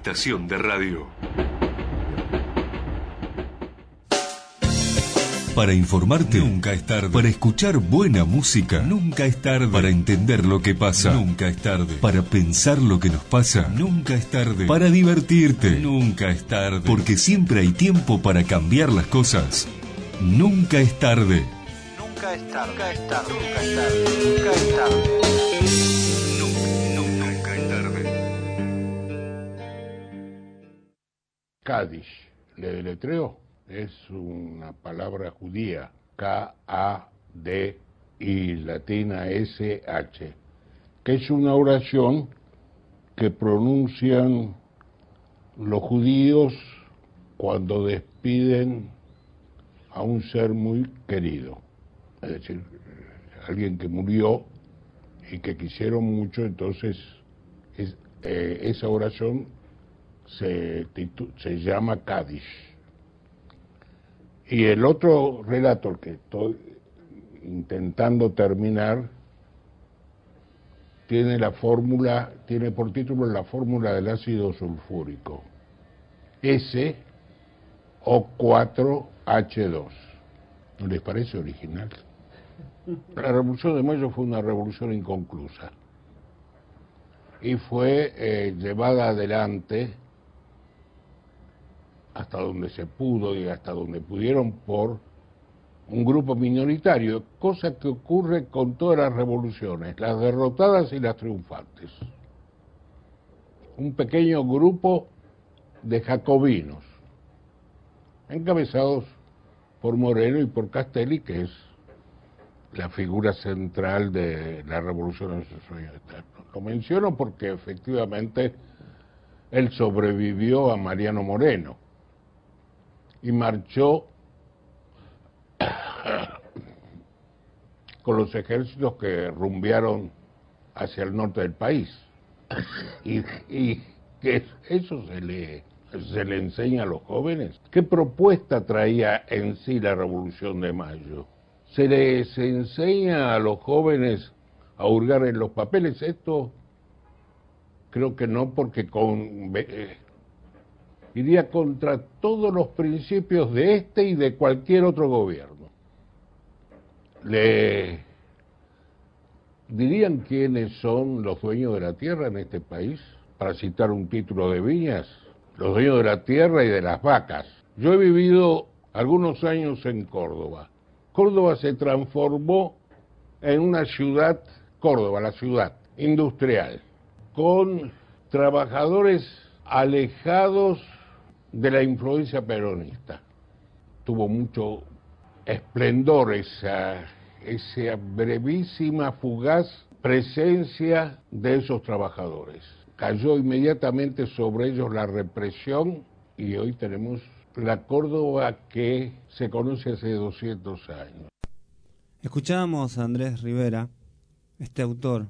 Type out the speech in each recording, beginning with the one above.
estación de radio. Para informarte, nunca es tarde. Para escuchar buena música, nunca es tarde. Para entender lo que pasa, nunca es tarde. Para pensar lo que nos pasa, nunca es tarde. Para divertirte, nunca es tarde. Porque siempre hay tiempo para cambiar las cosas. Nunca es tarde. Nunca es tarde. Nunca es tarde. Nunca es tarde. Nunca es tarde. Nunca es tarde. Kadish, le deletreo, es una palabra judía, K-A-D-I, latina S-H, que es una oración que pronuncian los judíos cuando despiden a un ser muy querido, es decir, alguien que murió y que quisieron mucho. Entonces esa oración se llama Kadish. Y el otro relato que estoy intentando terminar tiene por título la fórmula del ácido sulfúrico, SO4H2. ¿No les parece original? La Revolución de Mayo fue una revolución inconclusa y fue llevada adelante hasta donde se pudo y hasta donde pudieron por un grupo minoritario, cosa que ocurre con todas las revoluciones, las derrotadas y las triunfantes. Un pequeño grupo de jacobinos, encabezados por Moreno y por Castelli, que es la figura central de la revolución en su sueño eterno. Lo menciono porque efectivamente él sobrevivió a Mariano Moreno y marchó con los ejércitos que rumbearon hacia el norte del país. Y que eso se le enseña a los jóvenes. ¿Qué propuesta traía en sí la Revolución de Mayo? ¿Se les enseña a los jóvenes a hurgar en los papeles? Esto creo que no, porque iría contra todos los principios de este y de cualquier otro gobierno. ¿Le dirían quiénes son los dueños de la tierra en este país? Para citar un título de Viñas, los dueños de la tierra y de las vacas. Yo he vivido algunos años en Córdoba. Córdoba se transformó en una ciudad, Córdoba, la ciudad industrial, con trabajadores alejados de la influencia peronista. Tuvo mucho esplendor esa brevísima, fugaz presencia de esos trabajadores. Cayó inmediatamente sobre ellos la represión y hoy tenemos la Córdoba que se conoce hace 200 años. Escuchábamos a Andrés Rivera, este autor,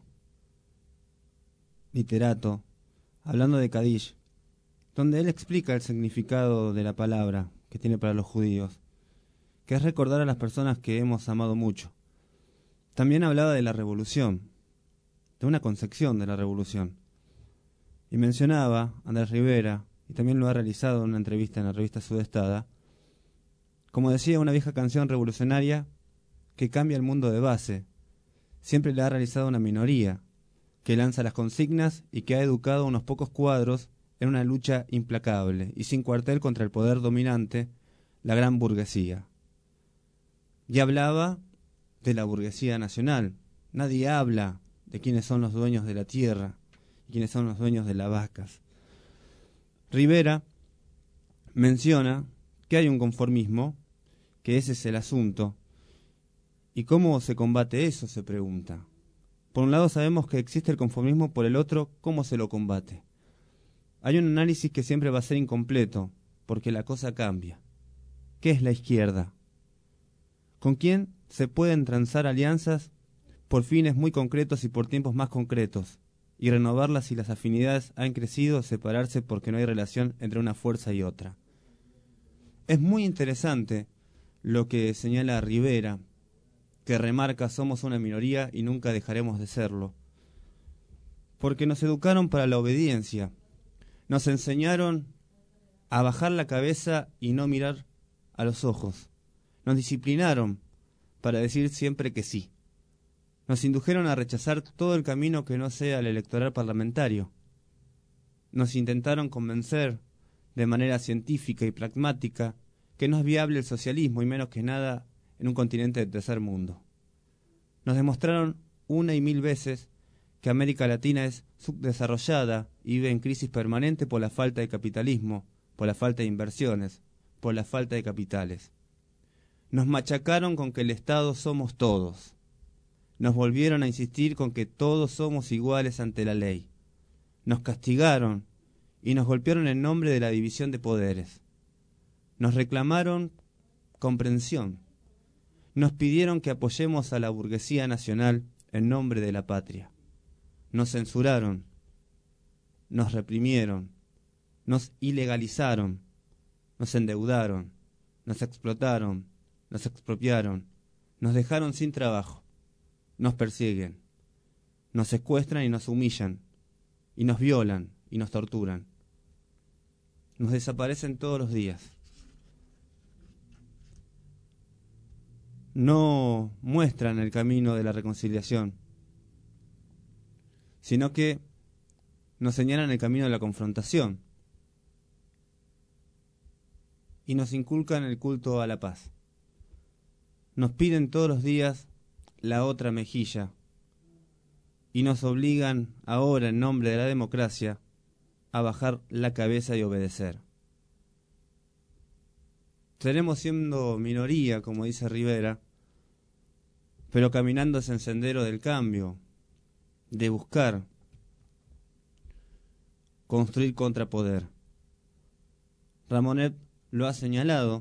literato, hablando de Kadish, donde él explica el significado de la palabra que tiene para los judíos, que es recordar a las personas que hemos amado mucho. También hablaba de la revolución, de una concepción de la revolución. Y mencionaba, Andrés Rivera, y también lo ha realizado en una entrevista en la revista Sudestada, como decía, una vieja canción revolucionaria que cambia el mundo de base. Siempre la ha realizado una minoría, que lanza las consignas y que ha educado a unos pocos cuadros en una lucha implacable y sin cuartel contra el poder dominante, la gran burguesía. Y hablaba de la burguesía nacional. Nadie habla de quiénes son los dueños de la tierra y quiénes son los dueños de las vacas. Rivera menciona que hay un conformismo, que ese es el asunto. ¿Y cómo se combate eso?, se pregunta. Por un lado sabemos que existe el conformismo, por el otro, ¿cómo se lo combate? Hay un análisis que siempre va a ser incompleto, porque la cosa cambia. ¿Qué es la izquierda? ¿Con quién se pueden transar alianzas por fines muy concretos y por tiempos más concretos, y renovarlas si las afinidades han crecido o separarse porque no hay relación entre una fuerza y otra? Es muy interesante lo que señala Rivera, que remarca: somos una minoría y nunca dejaremos de serlo, porque nos educaron para la obediencia, Nos enseñaron a bajar la cabeza y no mirar a los ojos. Nos disciplinaron para decir siempre que sí. Nos indujeron a rechazar todo el camino que no sea el electoral parlamentario. Nos intentaron convencer de manera científica y pragmática que no es viable el socialismo y menos que nada en un continente de tercer mundo. Nos demostraron una y mil veces que América Latina es subdesarrollada y vive en crisis permanente por la falta de capitalismo, por la falta de inversiones, por la falta de capitales. Nos machacaron con que el Estado somos todos. Nos volvieron a insistir con que todos somos iguales ante la ley. Nos castigaron y nos golpearon en nombre de la división de poderes. Nos reclamaron comprensión. Nos pidieron que apoyemos a la burguesía nacional en nombre de la patria. Nos censuraron, nos reprimieron, nos ilegalizaron, nos endeudaron, nos explotaron, nos expropiaron, nos dejaron sin trabajo, nos persiguen, nos secuestran y nos humillan, y nos violan y nos torturan. Nos desaparecen todos los días. No muestran el camino de la reconciliación, sino que nos señalan el camino de la confrontación y nos inculcan el culto a la paz. Nos piden todos los días la otra mejilla y nos obligan ahora en nombre de la democracia a bajar la cabeza y obedecer. Seremos siendo minoría, como dice Rivera, pero caminando ese sendero del cambio, de buscar construir contrapoder. Ramonet lo ha señalado.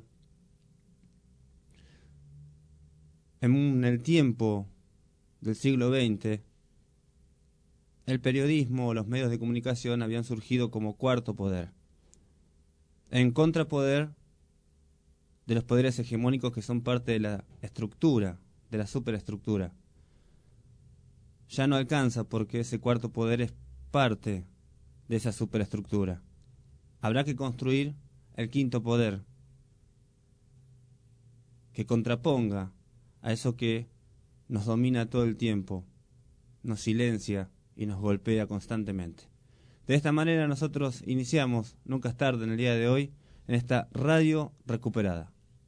En el tiempo del siglo XX, el periodismo o los medios de comunicación habían surgido como cuarto poder, en contrapoder de los poderes hegemónicos que son parte de la estructura, de la superestructura. Ya no alcanza porque ese cuarto poder es parte de esa superestructura. Habrá que construir el quinto poder que contraponga a eso que nos domina todo el tiempo, nos silencia y nos golpea constantemente. De esta manera nosotros iniciamos Nunca es tarde en el día de hoy en esta radio recuperada.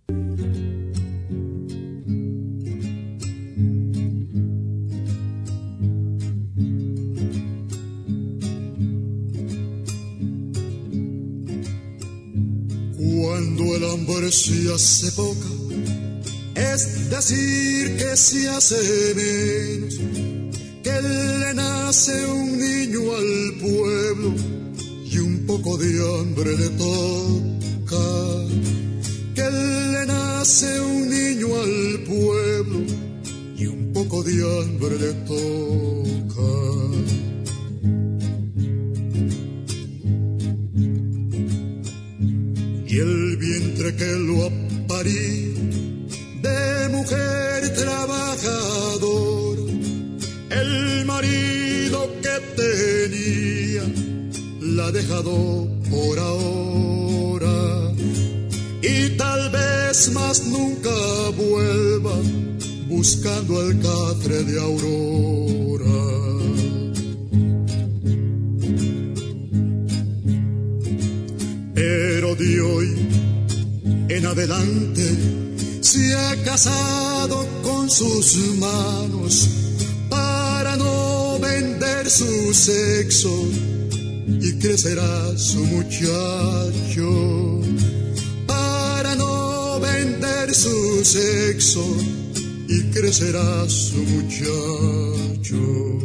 Cuando el hambre se hace poca, es decir que se hace menos, que le nace un niño al pueblo y un poco de hambre le toca. Que le nace un niño al pueblo y un poco de hambre le toca. Y el vientre que lo ha parido de mujer trabajadora, el marido que tenía la ha dejado por ahora, y tal vez más nunca vuelva buscando el catre de Aurora. Pero de hoy en adelante se ha casado con sus manos para no vender su sexo, y crecerá su muchacho para no vender su sexo, y crecerá su muchacho.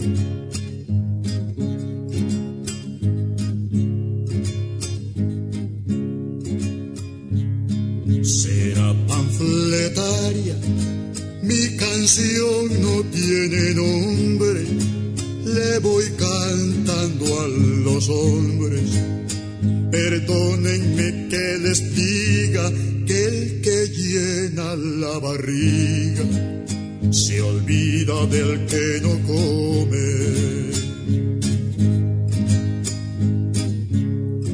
Será panfletaria, mi canción no tiene nombre, le voy cantando a los hombres. Perdónenme que les diga que el que llena la barriga se olvida del que no come.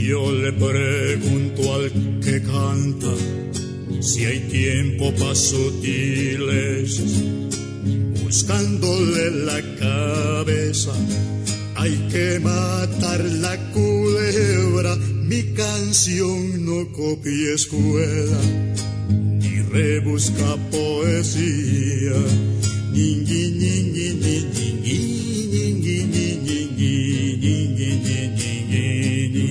Yo le pregunto al que canta si hay tiempo para sutiles, buscándole la cabeza. Hay que matar la culebra, mi canción no copia escuela, ni rebusca poesía, ni, ni, ni, ni, ni, ni, ni, ni, ni, ni, ni, ni,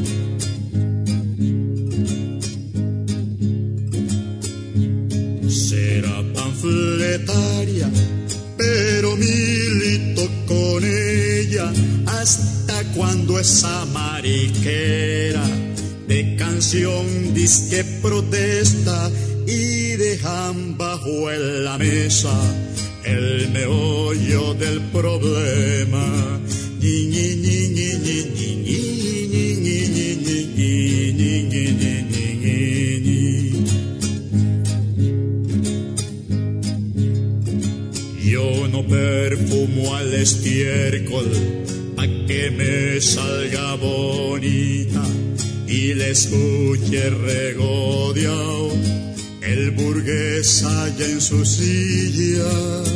ni. Será panfletaria, pero milito con ella. ¿Hasta cuando esa mariquera de canción disque protesta y dejan bajo en la mesa el meollo del problema? Ni, ni, ni, ni, ni, ni, ni, ni, ni, ni, ni, ni, ni. Yo no perfumo al estiércol pa' que me salga bonita y le escuche regodeao el burgués allá en su silla.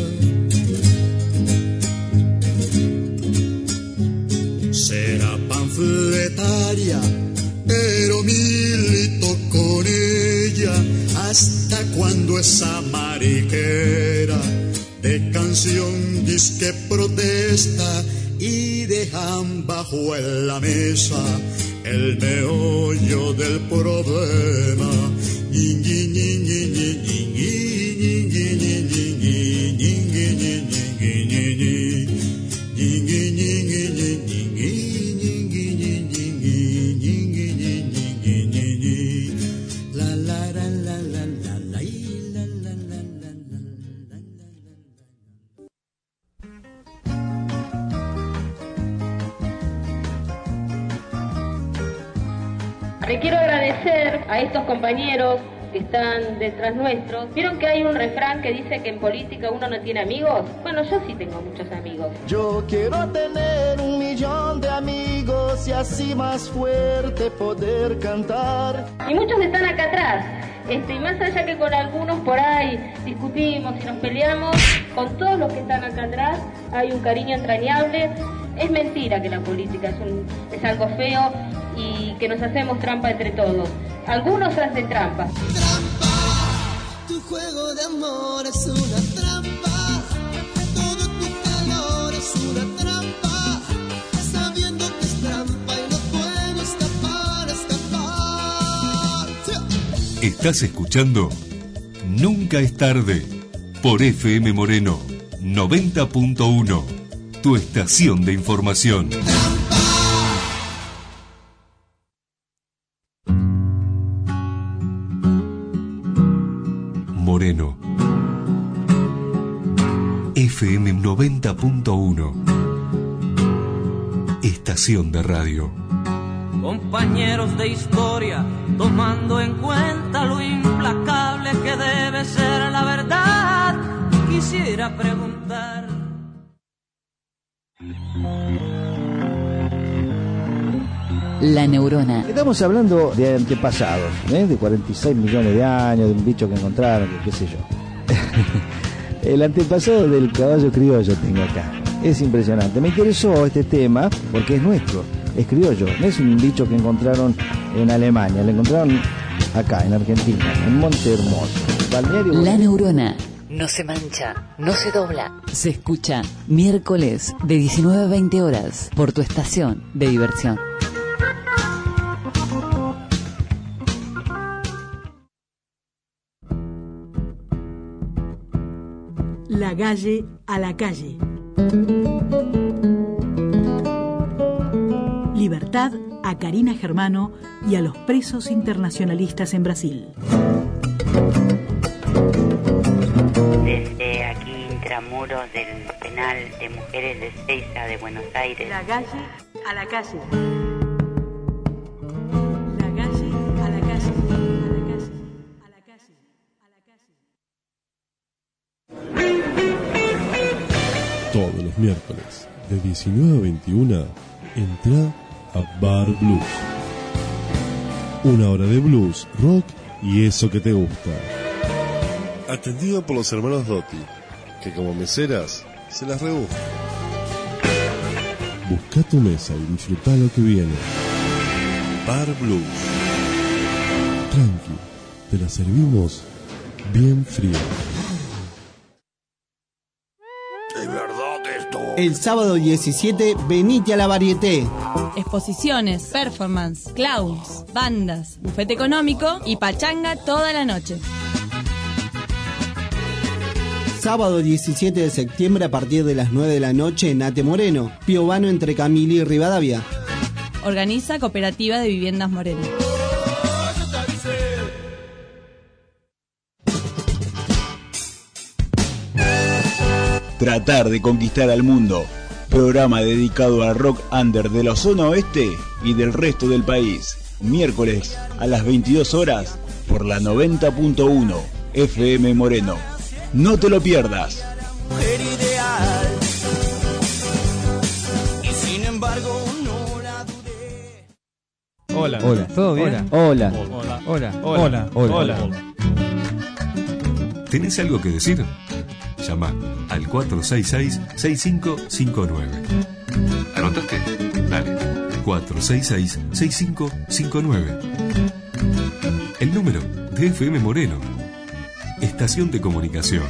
Será panfletaria, pero milito con ella. ¿Hasta cuando esa mariquera de canción disque protesta y dejan bajo en la mesa el meollo del problema? Ni, ni, ni, ni, ni, ni, ni, ni, ni, ni, ni, Le quiero agradecer a estos compañeros que están detrás nuestros. ¿Vieron que hay un refrán que dice que en política uno no tiene amigos? Bueno, yo sí tengo muchos amigos. Yo quiero tener 1.000.000 de amigos y así más fuerte poder cantar. Y muchos están acá atrás. Y más allá que con algunos por ahí discutimos y nos peleamos, con todos los que están acá atrás hay un cariño entrañable. Es mentira que la política es algo feo y que nos hacemos trampa entre todos. Algunos hacen trampa. Trampa, tu juego de amor es una trampa. Todo tu calor es una trampa. Sabiendo que es trampa y no puedo escapar. Estás escuchando Nunca es tarde por FM Moreno 90.1, tu estación de información. Moreno FM 90.1, estación de radio. Compañeros de historia, tomando en cuenta lo implacable que debe ser la verdad, quisiera preguntar. La neurona. Estamos hablando de antepasados, de 46 millones de años, de un bicho que encontraron, qué sé yo. El antepasado del caballo criollo tengo acá. Es impresionante. Me interesó este tema porque es nuestro, es criollo. No es un bicho que encontraron en Alemania, lo encontraron acá, en Argentina, en Monte Hermoso. Balneario. La neurona. No se mancha, no se dobla. Se escucha miércoles de 19 a 20 horas por tu estación de diversión. La Galle a la calle. Libertad a Karina Germano y a los presos internacionalistas en Brasil. Desde aquí, intramuros del penal de mujeres de Ezeiza de Buenos Aires. La Galle a la calle. La Galle a la calle. A la calle. A la calle. Todos los miércoles, de 19 a 21, entra a Bar Blues. Una hora de blues, rock y eso que te gusta. Atendido por los hermanos Dotti, que como meseras se las rebuscan. Busca tu mesa y disfruta lo que viene. Bar Blues. Tranqui, te la servimos bien fría. ¿De verdad esto? El sábado 17, venite a la Varieté. Exposiciones, performance, clowns, bandas, bufete económico y pachanga toda la noche. Sábado 17 de septiembre a partir de las 9 de la noche en Ate Moreno, Piovano entre Camili y Rivadavia. Organiza Cooperativa de Viviendas Moreno. Tratar de conquistar al mundo. Programa dedicado al rock under de la zona oeste y del resto del país. Miércoles a las 22 horas por la 90.1 FM Moreno. No te lo pierdas. Mujer ideal. Y sin embargo no la dudé. Hola. Hola. ¿Todo bien? Hola. Hola. Hola. Hola. Hola. Hola. ¿Tenés algo que decir? Llama al 466-6559. ¿Anotaste? Dale. 466-6559. El número de FM Moreno. Estación de comunicación.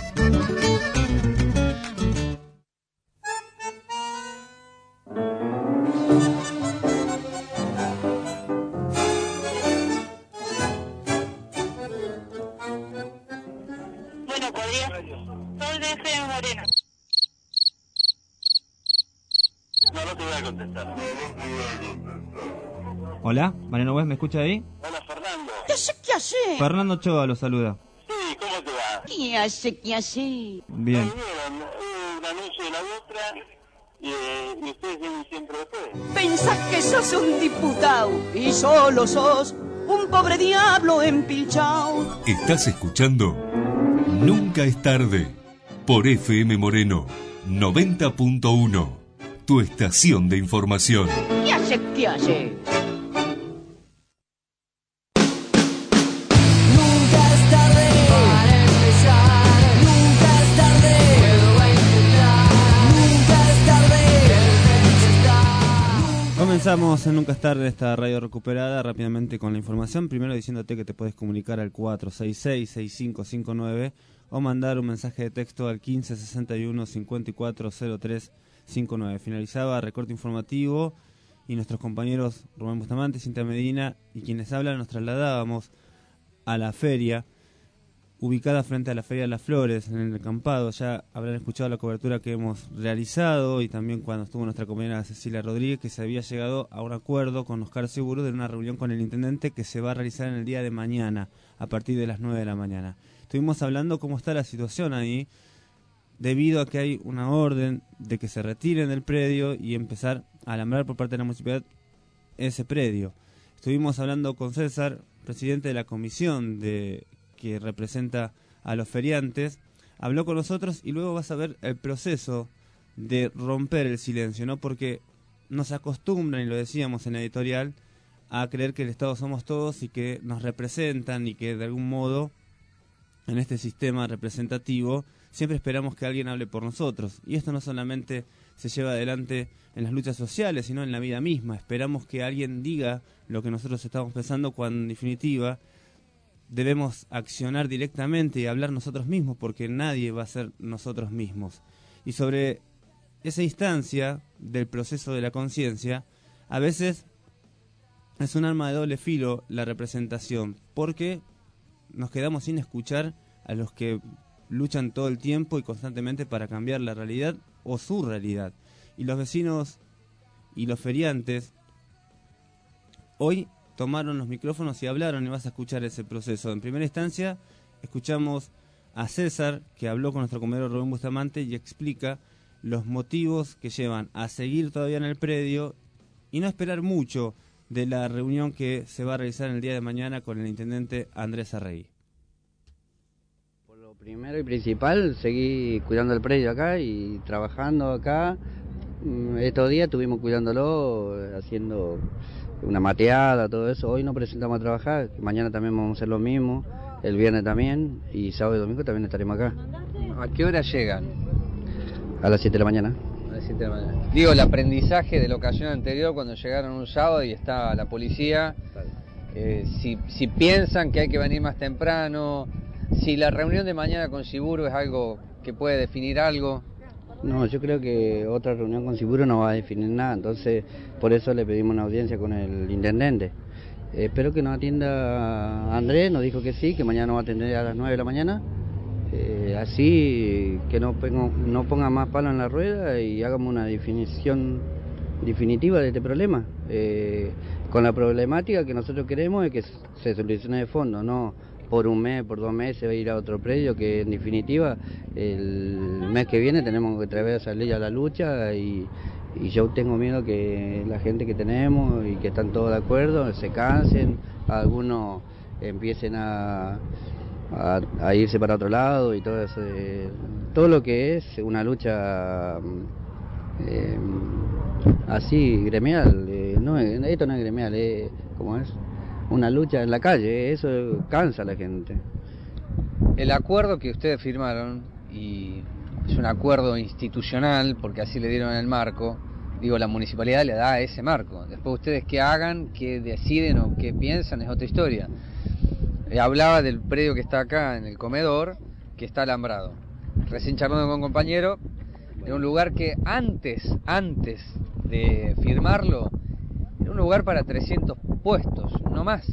Hola, Mariano West, ¿me escucha ahí? Hola, Fernando. ¿Qué hace? Fernando Ochoa lo saluda. Sí, ¿cómo te va? ¿Qué hace? Bien. Un anuncio de la otra y ustedes vienen siempre después. Pensás que sos un diputado y solo sos un pobre diablo empilchao. Estás escuchando Nunca es tarde por FM Moreno 90.1, tu estación de información. ¿Qué hace? Comenzamos en Nunca es tarde, esta radio recuperada rápidamente con la información. Primero diciéndote que te puedes comunicar al 466-6559 o mandar un mensaje de texto al 1561-540359. Finalizaba recorte informativo y nuestros compañeros Rubén Bustamante, Cintia Medina y quienes hablan nos trasladábamos a la feria ubicada frente a la Feria de las Flores, en el Campado. Ya habrán escuchado la cobertura que hemos realizado y también cuando estuvo nuestra compañera Cecilia Rodríguez, que se había llegado a un acuerdo con Oscar Seguro de una reunión con el intendente que se va a realizar en el día de mañana, a partir de las 9 de la mañana. Estuvimos hablando cómo está la situación ahí, debido a que hay una orden de que se retiren del predio y empezar a alambrar por parte de la municipalidad ese predio. Estuvimos hablando con César, presidente de la comisión que representa a los feriantes, habló con nosotros y luego vas a ver el proceso de romper el silencio, ¿no? Porque nos acostumbran, y lo decíamos en la editorial, a creer que el Estado somos todos y que nos representan y que de algún modo en este sistema representativo siempre esperamos que alguien hable por nosotros. Y esto no solamente se lleva adelante en las luchas sociales, sino en la vida misma. Esperamos que alguien diga lo que nosotros estamos pensando cuando en definitiva debemos accionar directamente y hablar nosotros mismos, porque nadie va a ser nosotros mismos. Y sobre esa instancia del proceso de la conciencia, a veces es un arma de doble filo la representación, porque nos quedamos sin escuchar a los que luchan todo el tiempo y constantemente para cambiar la realidad o su realidad. Y los vecinos y los feriantes hoy tomaron los micrófonos y hablaron, y vas a escuchar ese proceso. En primera instancia, escuchamos a César, que habló con nuestro compañero Rubén Bustamante y explica los motivos que llevan a seguir todavía en el predio y no esperar mucho de la reunión que se va a realizar el día de mañana con el intendente Andrés Arregui. Por lo primero y principal, seguir cuidando el predio acá y trabajando acá Estos días estuvimos cuidándolo, haciendo una mateada, todo eso. Hoy nos presentamos a trabajar, mañana también vamos a hacer lo mismo, el viernes también, y sábado y domingo también estaremos acá. ¿A qué hora llegan? A las 7 de la mañana. A las 7 de la mañana. Digo, el aprendizaje de la ocasión anterior, cuando llegaron un sábado y está la policía, si piensan que hay que venir más temprano, si la reunión de mañana con Siburo es algo que puede definir algo. No, yo creo que otra reunión con Siburo no va a definir nada, entonces por eso le pedimos una audiencia con el intendente. Espero que nos atienda Andrés, nos dijo que sí, que mañana nos va a atender a las 9 de la mañana. Así que no ponga más palo en la rueda y hagamos una definición definitiva de este problema. Con la problemática que nosotros queremos es que se solucione de fondo, no por un mes, por 2 meses va a ir a otro predio, que en definitiva el mes que viene tenemos que otra vez salir a la lucha y yo tengo miedo que la gente que tenemos y que están todos de acuerdo se cansen, algunos empiecen a irse para otro lado y todo eso, todo lo que es una lucha así gremial, esto no es gremial, ¿cómo es? Una lucha en la calle, eso cansa a la gente. El acuerdo que ustedes firmaron, y es un acuerdo institucional, porque así le dieron el marco, digo, la municipalidad le da ese marco, después ustedes qué hagan, qué deciden o qué piensan es otra historia. Hablaba del predio que está acá en el comedor, que está alambrado. Recién charlando con un compañero, de un lugar que antes de firmarlo, era un lugar para 300 puestos, no más.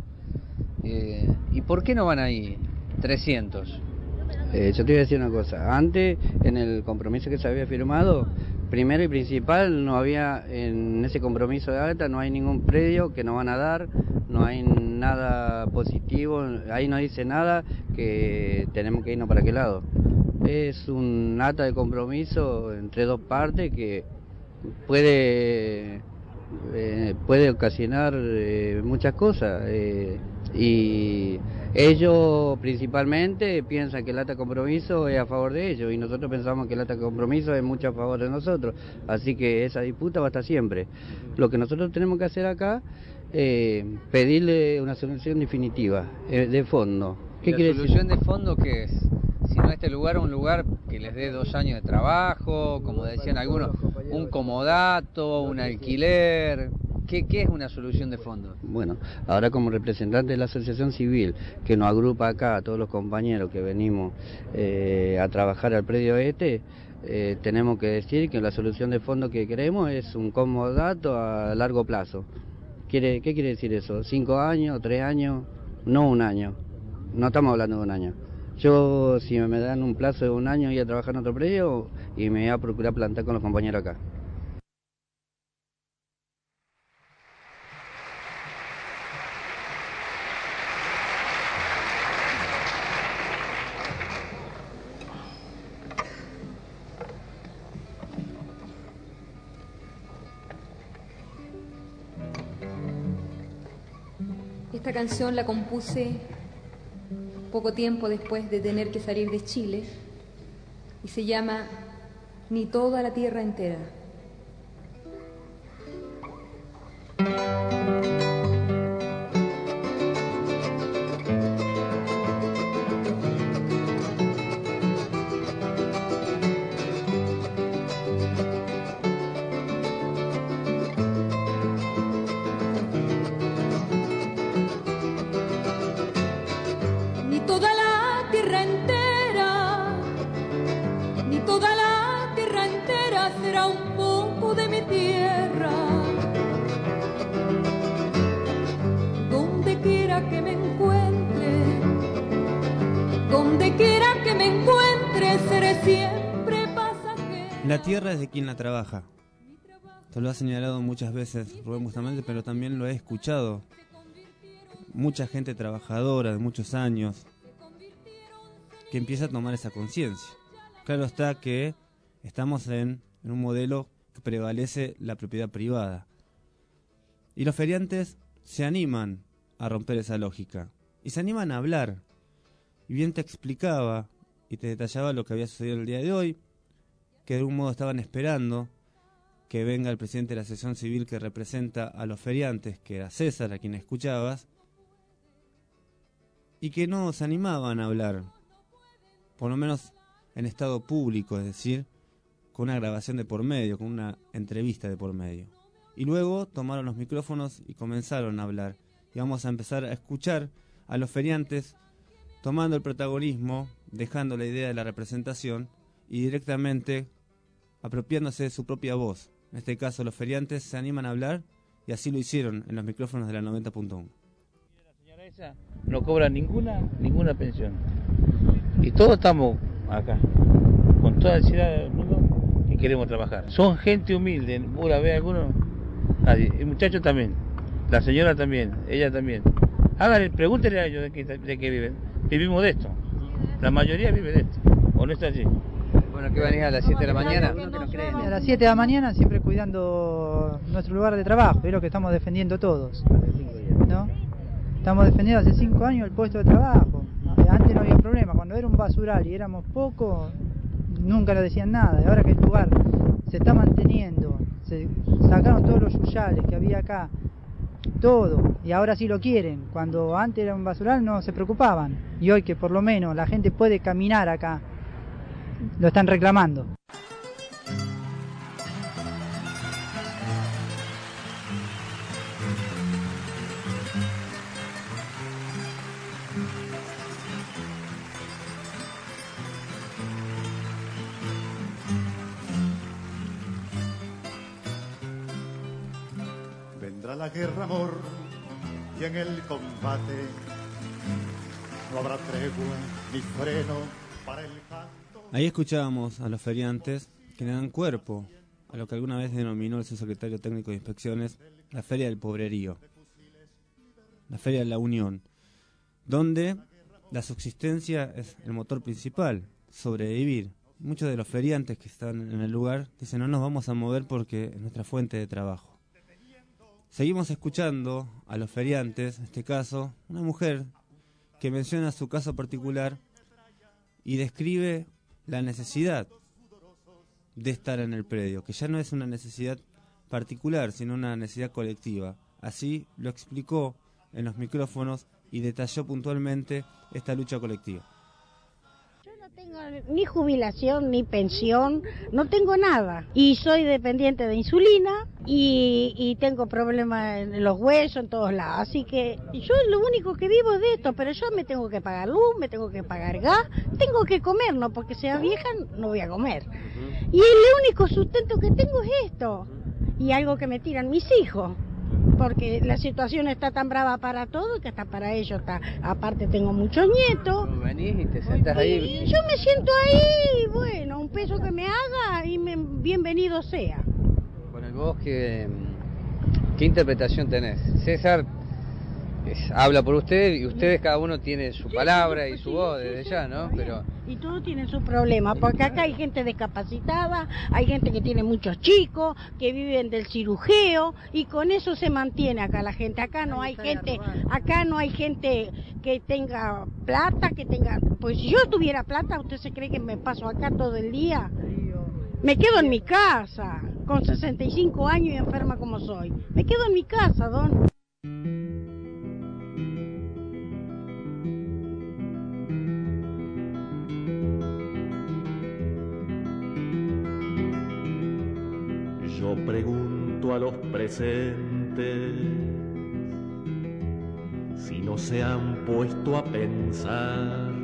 ¿Y por qué no van ahí 300? Yo te voy a decir una cosa. Antes, en el compromiso que se había firmado, primero y principal, no había, en ese compromiso de alta, no hay ningún predio que nos van a dar, no hay nada positivo, ahí no dice nada que tenemos que irnos para aquel lado. Es un acta de compromiso entre dos partes que puede ocasionar muchas cosas y ellos principalmente piensan que el acta de compromiso es a favor de ellos y nosotros pensamos que el acta de compromiso es mucho a favor de nosotros, así que esa disputa va a estar siempre. Lo que nosotros tenemos que hacer acá es pedirle una solución definitiva, de fondo. ¿Qué quiere decir? ¿La solución de fondo qué es? Si no este lugar es un lugar que les dé 2 años de trabajo, como decían algunos, un comodato, un alquiler. ¿Qué es una solución de fondo? Bueno, ahora como representante de la asociación civil que nos agrupa acá a todos los compañeros que venimos a trabajar al predio tenemos que decir que la solución de fondo que queremos es un comodato a largo plazo. ¿Qué quiere decir eso? 5 años, 3 años, no 1 año. No estamos hablando de 1 año. Yo, si me dan un plazo de 1 año, voy a trabajar en otro predio y me voy a procurar plantar con los compañeros acá. Esta canción la compuse poco tiempo después de tener que salir de Chile y se llama Ni toda la tierra entera. La tierra es de quien la trabaja. Esto lo ha señalado muchas veces Rubén Bustamante, pero también lo he escuchado. Mucha gente trabajadora de muchos años que empieza a tomar esa conciencia. Claro está que estamos en un modelo que prevalece la propiedad privada. Y los feriantes se animan a romper esa lógica. Y se animan a hablar. Y bien te explicaba y te detallaba lo que había sucedido el día de hoy, que de algún modo estaban esperando que venga el presidente de la asociación civil que representa a los feriantes, que era César, a quien escuchabas, y que no se animaban a hablar, por lo menos en estado público, es decir, con una grabación de por medio, con una entrevista de por medio. Y luego tomaron los micrófonos y comenzaron a hablar. Y vamos a empezar a escuchar a los feriantes tomando el protagonismo, dejando la idea de la representación y directamente apropiándose de su propia voz. En este caso, los feriantes se animan a hablar y así lo hicieron en los micrófonos de la 90.1. La señora esa no cobra ninguna pensión. Y todos estamos acá, con toda la ansiedad del mundo, que queremos trabajar. Son gente humilde, vos la ves algunos, nadie. El muchacho también, la señora también, ella también. Háganle, pregúntenle a ellos de qué viven. Vivimos de esto, la mayoría vive de esto, ¿o no está allí? Bueno, ¿qué venís a las 7 de la mañana? A las 7 de la mañana siempre cuidando nuestro lugar de trabajo, es lo que estamos defendiendo todos, ¿no? Estamos defendiendo hace 5 años el puesto de trabajo. Antes no había problema, cuando era un basural y éramos pocos, nunca nos decían nada. Y ahora que el lugar se está manteniendo, se sacaron todos los yuyales que había acá, todo, y ahora sí lo quieren. Cuando antes era un basural no se preocupaban, y hoy que por lo menos la gente puede caminar acá, lo están reclamando. Vendrá la guerra, amor, y en el combate no habrá tregua ni freno para el canto. Ahí escuchábamos a los feriantes que le dan cuerpo a lo que alguna vez denominó el subsecretario técnico de inspecciones la Feria del Pobrerío, la Feria de la Unión, donde la subsistencia es el motor principal, sobrevivir. Muchos de los feriantes que están en el lugar dicen no nos vamos a mover porque es nuestra fuente de trabajo. Seguimos escuchando a los feriantes, en este caso, una mujer que menciona su caso particular y describe la necesidad de estar en el predio, que ya no es una necesidad particular, sino una necesidad colectiva. Así lo explicó en los micrófonos y detalló puntualmente esta lucha colectiva. No tengo ni jubilación, ni pensión, no tengo nada. Y soy dependiente de insulina y tengo problemas en los huesos, en todos lados. Así que yo lo único que vivo es de esto, pero yo me tengo que pagar luz, me tengo que pagar gas, tengo que comer, no porque sea vieja no voy a comer. Y el único sustento que tengo es esto. Y algo que me tiran mis hijos. Porque la situación está tan brava para todos que hasta para ellos está. Aparte tengo muchos nietos. Venís y te sentás ahí. Y yo me siento ahí, bueno, un peso que me haga y bienvenido sea. Bueno, vos ¿qué interpretación tenés? César habla por ustedes y ustedes cada uno tiene su palabra y su voz desde ya, ¿no? Pero y todos tienen sus problemas, porque acá hay gente discapacitada, hay gente que tiene muchos chicos, que viven del cirujeo, y con eso se mantiene acá la gente. Acá no hay gente que tenga plata, que tenga... Pues si yo tuviera plata, ¿usted se cree que me paso acá todo el día? Me quedo en mi casa, con 65 años y enferma como soy. Me quedo en mi casa, don. Yo pregunto a los presentes si no se han puesto a pensar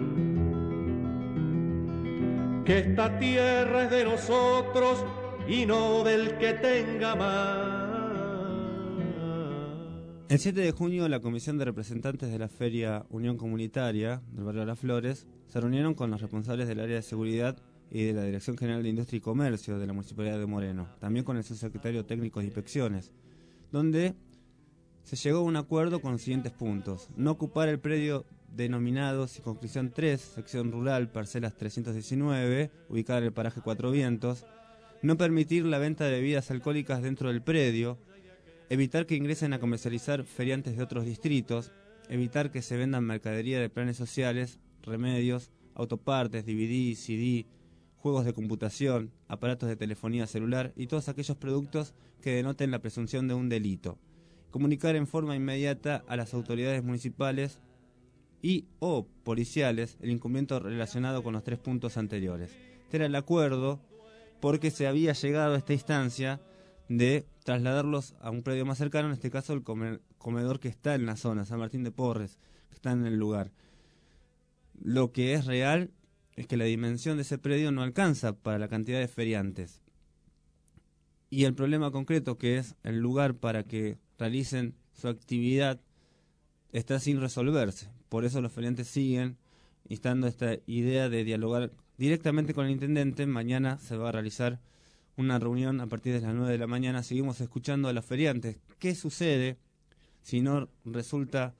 que esta tierra es de nosotros y no del que tenga más. El 7 de junio la Comisión de Representantes de la Feria Unión Comunitaria del barrio de Las Flores se reunieron con los responsables del área de seguridad y de la Dirección General de Industria y Comercio de la Municipalidad de Moreno, también con el subsecretario técnico de Inspecciones, donde se llegó a un acuerdo con los siguientes puntos: no ocupar el predio denominado Circunscripción 3, sección rural, parcelas 319, ubicada en el paraje Cuatro Vientos, no permitir la venta de bebidas alcohólicas dentro del predio, evitar que ingresen a comercializar feriantes de otros distritos, evitar que se vendan mercadería de planes sociales, remedios, autopartes, DVD, CD, juegos de computación, aparatos de telefonía celular y todos aquellos productos que denoten la presunción de un delito. Comunicar en forma inmediata a las autoridades municipales y o policiales el incumplimiento relacionado con los 3 puntos anteriores. Este era el acuerdo porque se había llegado a esta instancia de trasladarlos a un predio más cercano, en este caso el comedor que está en la zona, San Martín de Porres, que está en el lugar. Lo que es real es que la dimensión de ese predio no alcanza para la cantidad de feriantes. Y el problema concreto, que es el lugar para que realicen su actividad, está sin resolverse. Por eso los feriantes siguen instando esta idea de dialogar directamente con el intendente. Mañana se va a realizar una reunión a partir de las 9 de la mañana. Seguimos escuchando a los feriantes. ¿Qué sucede si no resulta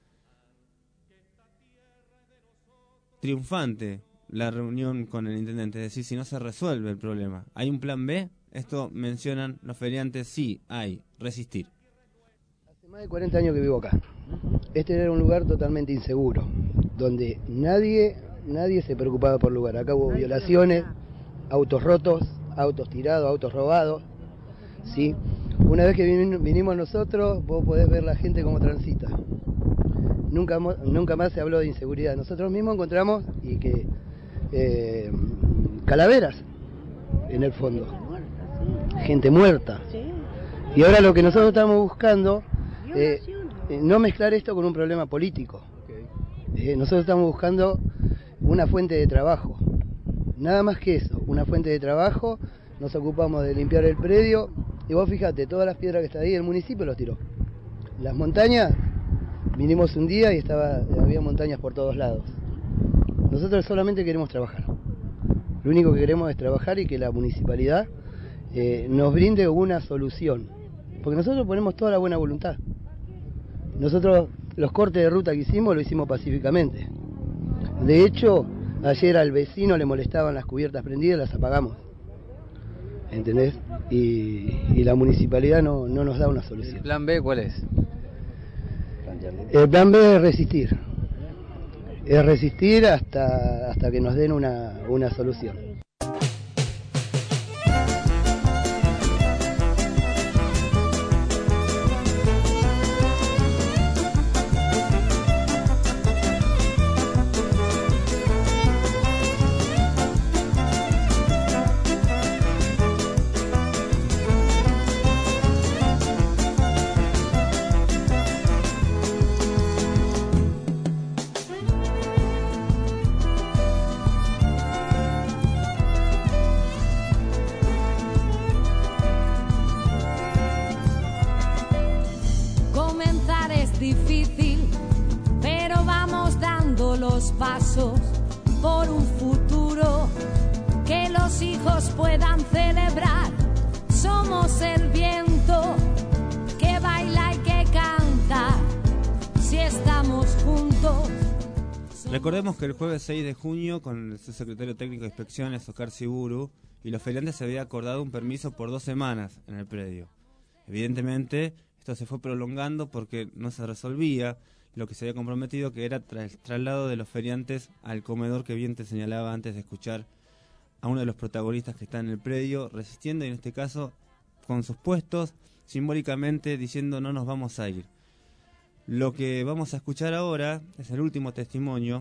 triunfante la reunión con el intendente? Es decir, si no se resuelve el problema. ¿Hay un plan B? Esto mencionan los feriantes. Sí, hay. Resistir. Hace más de 40 años que vivo acá. Este era un lugar totalmente inseguro, donde nadie se preocupaba por el lugar. Acá hubo violaciones, autos rotos, autos tirados, autos robados, ¿sí? Una vez que vinimos nosotros, vos podés ver la gente cómo transita. Nunca más se habló de inseguridad. Nosotros mismos encontramos calaveras en el fondo, gente muerta. Y ahora lo que nosotros estamos buscando, no mezclar esto con un problema político. Nosotros estamos buscando una fuente de trabajo, nada más que eso, una fuente de trabajo. Nos ocupamos de limpiar el predio y vos fíjate, todas las piedras que está ahí, el municipio los tiró. Las montañas, vinimos un día y había montañas por todos lados. Nosotros solamente queremos trabajar. Lo único que queremos es trabajar y que la municipalidad nos brinde una solución. Porque nosotros ponemos toda la buena voluntad. Nosotros los cortes de ruta que hicimos, lo hicimos pacíficamente. De hecho, ayer al vecino le molestaban las cubiertas prendidas, las apagamos. ¿Entendés? Y la municipalidad no nos da una solución. ¿El plan B cuál es? El plan B es resistir. Es resistir hasta que nos den una solución. Pasos por un futuro que los hijos puedan celebrar. Somos el viento que baila y que canta si estamos juntos. Recordemos que el jueves 6 de junio con el subsecretario técnico de inspecciones, Oscar Siburu, y los feriantes se había acordado un permiso por 2 semanas en el predio. Evidentemente esto se fue prolongando porque no se resolvía lo que se había comprometido, que era el traslado de los feriantes al comedor que bien te señalaba antes de escuchar a uno de los protagonistas que está en el predio, resistiendo, y en este caso con sus puestos, simbólicamente diciendo no nos vamos a ir. Lo que vamos a escuchar ahora es el último testimonio,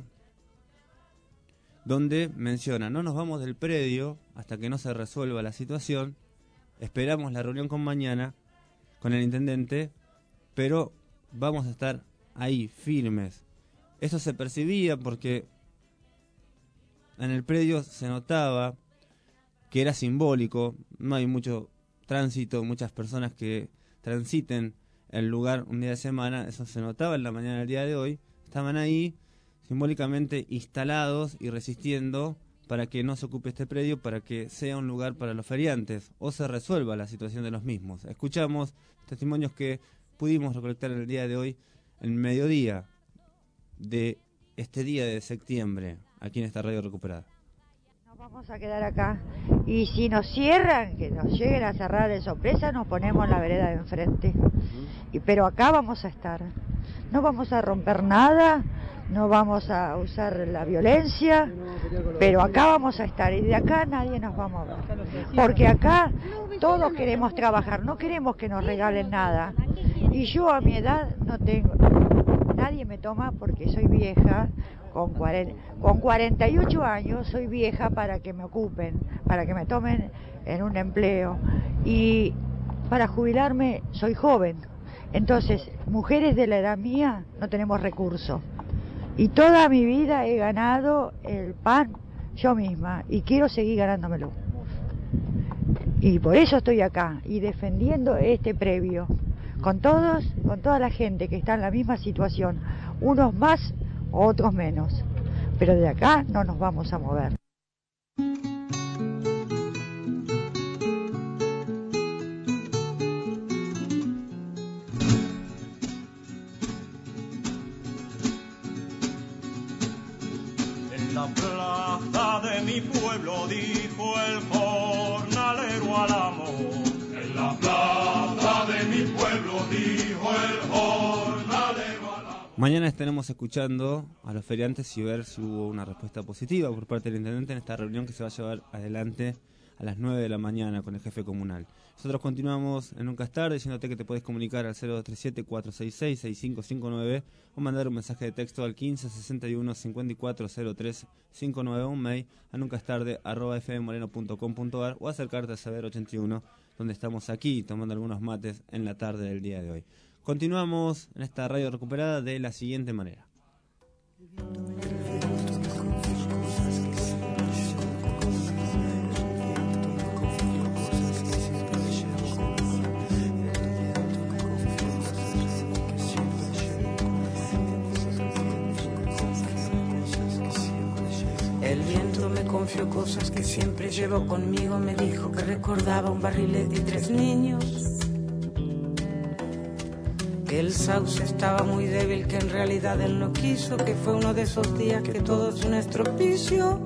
donde menciona: no nos vamos del predio hasta que no se resuelva la situación, esperamos la reunión con mañana con el intendente, pero vamos a estar ahí, firmes. Eso se percibía porque en el predio se notaba que era simbólico, no hay mucho tránsito, muchas personas que transiten el lugar un día de semana, eso se notaba en la mañana del día de hoy, estaban ahí simbólicamente instalados y resistiendo para que no se ocupe este predio, para que sea un lugar para los feriantes o se resuelva la situación de los mismos. Escuchamos testimonios que pudimos recolectar en el día de hoy, el mediodía de este día de septiembre, aquí en esta radio recuperada. Nos vamos a quedar acá y si nos cierran, que nos lleguen a cerrar de sorpresa, nos ponemos en la vereda de enfrente. Pero acá vamos a estar, no vamos a romper nada no vamos a usar la violencia, pero acá vamos a estar y de acá nadie nos va a mover. Porque acá todos queremos trabajar, no queremos que nos regalen nada. Y yo a mi edad no tengo, nadie me toma porque soy vieja, con 48 años soy vieja para que me ocupen, para que me tomen en un empleo. Y para jubilarme soy joven. Entonces, mujeres de la edad mía no tenemos recursos. Y toda mi vida he ganado el pan yo misma y quiero seguir ganándomelo. Y por eso estoy acá y defendiendo este previo con toda la gente que está en la misma situación, unos más, otros menos. Pero de acá no nos vamos a mover. La plaza de mi pueblo, dijo el jornalero al amo. En la plaza de mi pueblo, dijo el jornalero al amo. Mañana estaremos escuchando a los feriantes y ver si hubo una respuesta positiva por parte del intendente en esta reunión que se va a llevar adelante a las 9 de la mañana con el jefe comunal. Nosotros continuamos en Nunca es Tarde, diciéndote que te puedes comunicar al 0237-466-6559 o mandar un mensaje de texto al 1561-5403-591, un mail a nuncastarde@fmmoreno.com.ar o acercarte a Saber 81, donde estamos aquí tomando algunos mates en la tarde del día de hoy. Continuamos en esta radio recuperada de la siguiente manera. El viento me confió cosas que siempre llevo conmigo. Me dijo que recordaba un barrilete y 3 niños. Que el sauce estaba muy débil, que en realidad él no quiso. Que fue uno de esos días que todo es un estropicio.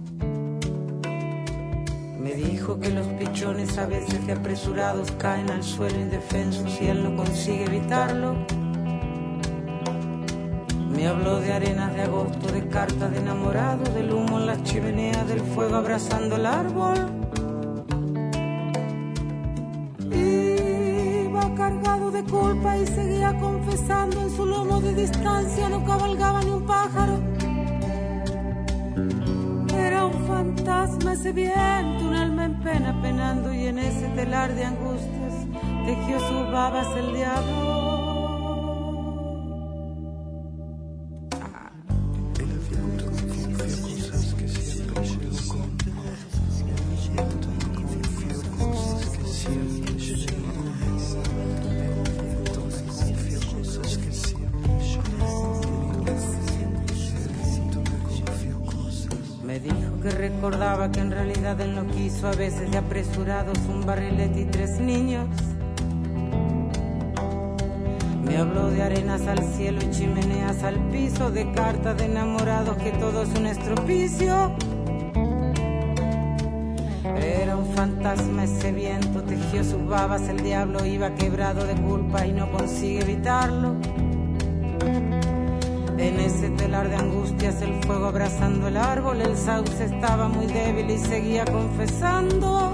Me dijo que los pichones a veces de apresurados caen al suelo indefensos y él no consigue evitarlo. Me habló de arenas de agosto, de cartas de enamorado, del humo en las chimeneas, del fuego abrazando el árbol. Iba cargado de culpa y seguía confesando, en su lomo de distancia no cabalgaba ni un pájaro. Era un fantasma ese viento, un alma en pena penando, y en ese telar de angustias tejió sus babas el diablo. Recordaba que en realidad él no quiso, a veces de apresurados, un barrilete y 3 niños. Me habló de arenas al cielo y chimeneas al piso, de cartas de enamorados, que todo es un estropicio. Era un fantasma ese viento, tejió sus babas el diablo, iba quebrado de culpa y no consigue evitarlo. En ese telar de angustias, el fuego abrazando el árbol, el sauce estaba muy débil y seguía confesando.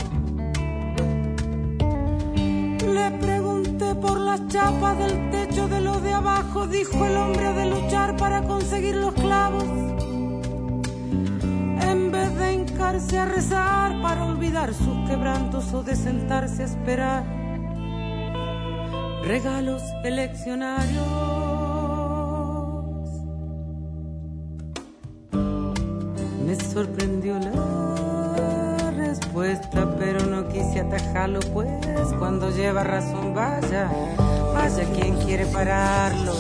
Le pregunté por las chapas del techo de lo de abajo, dijo el hombre, de luchar para conseguir los clavos. En vez de hincarse a rezar para olvidar sus quebrantos o de sentarse a esperar regalos eleccionarios. Me sorprendió la respuesta, pero no quise atajarlo, pues cuando lleva razón, vaya quien quiere pararlo.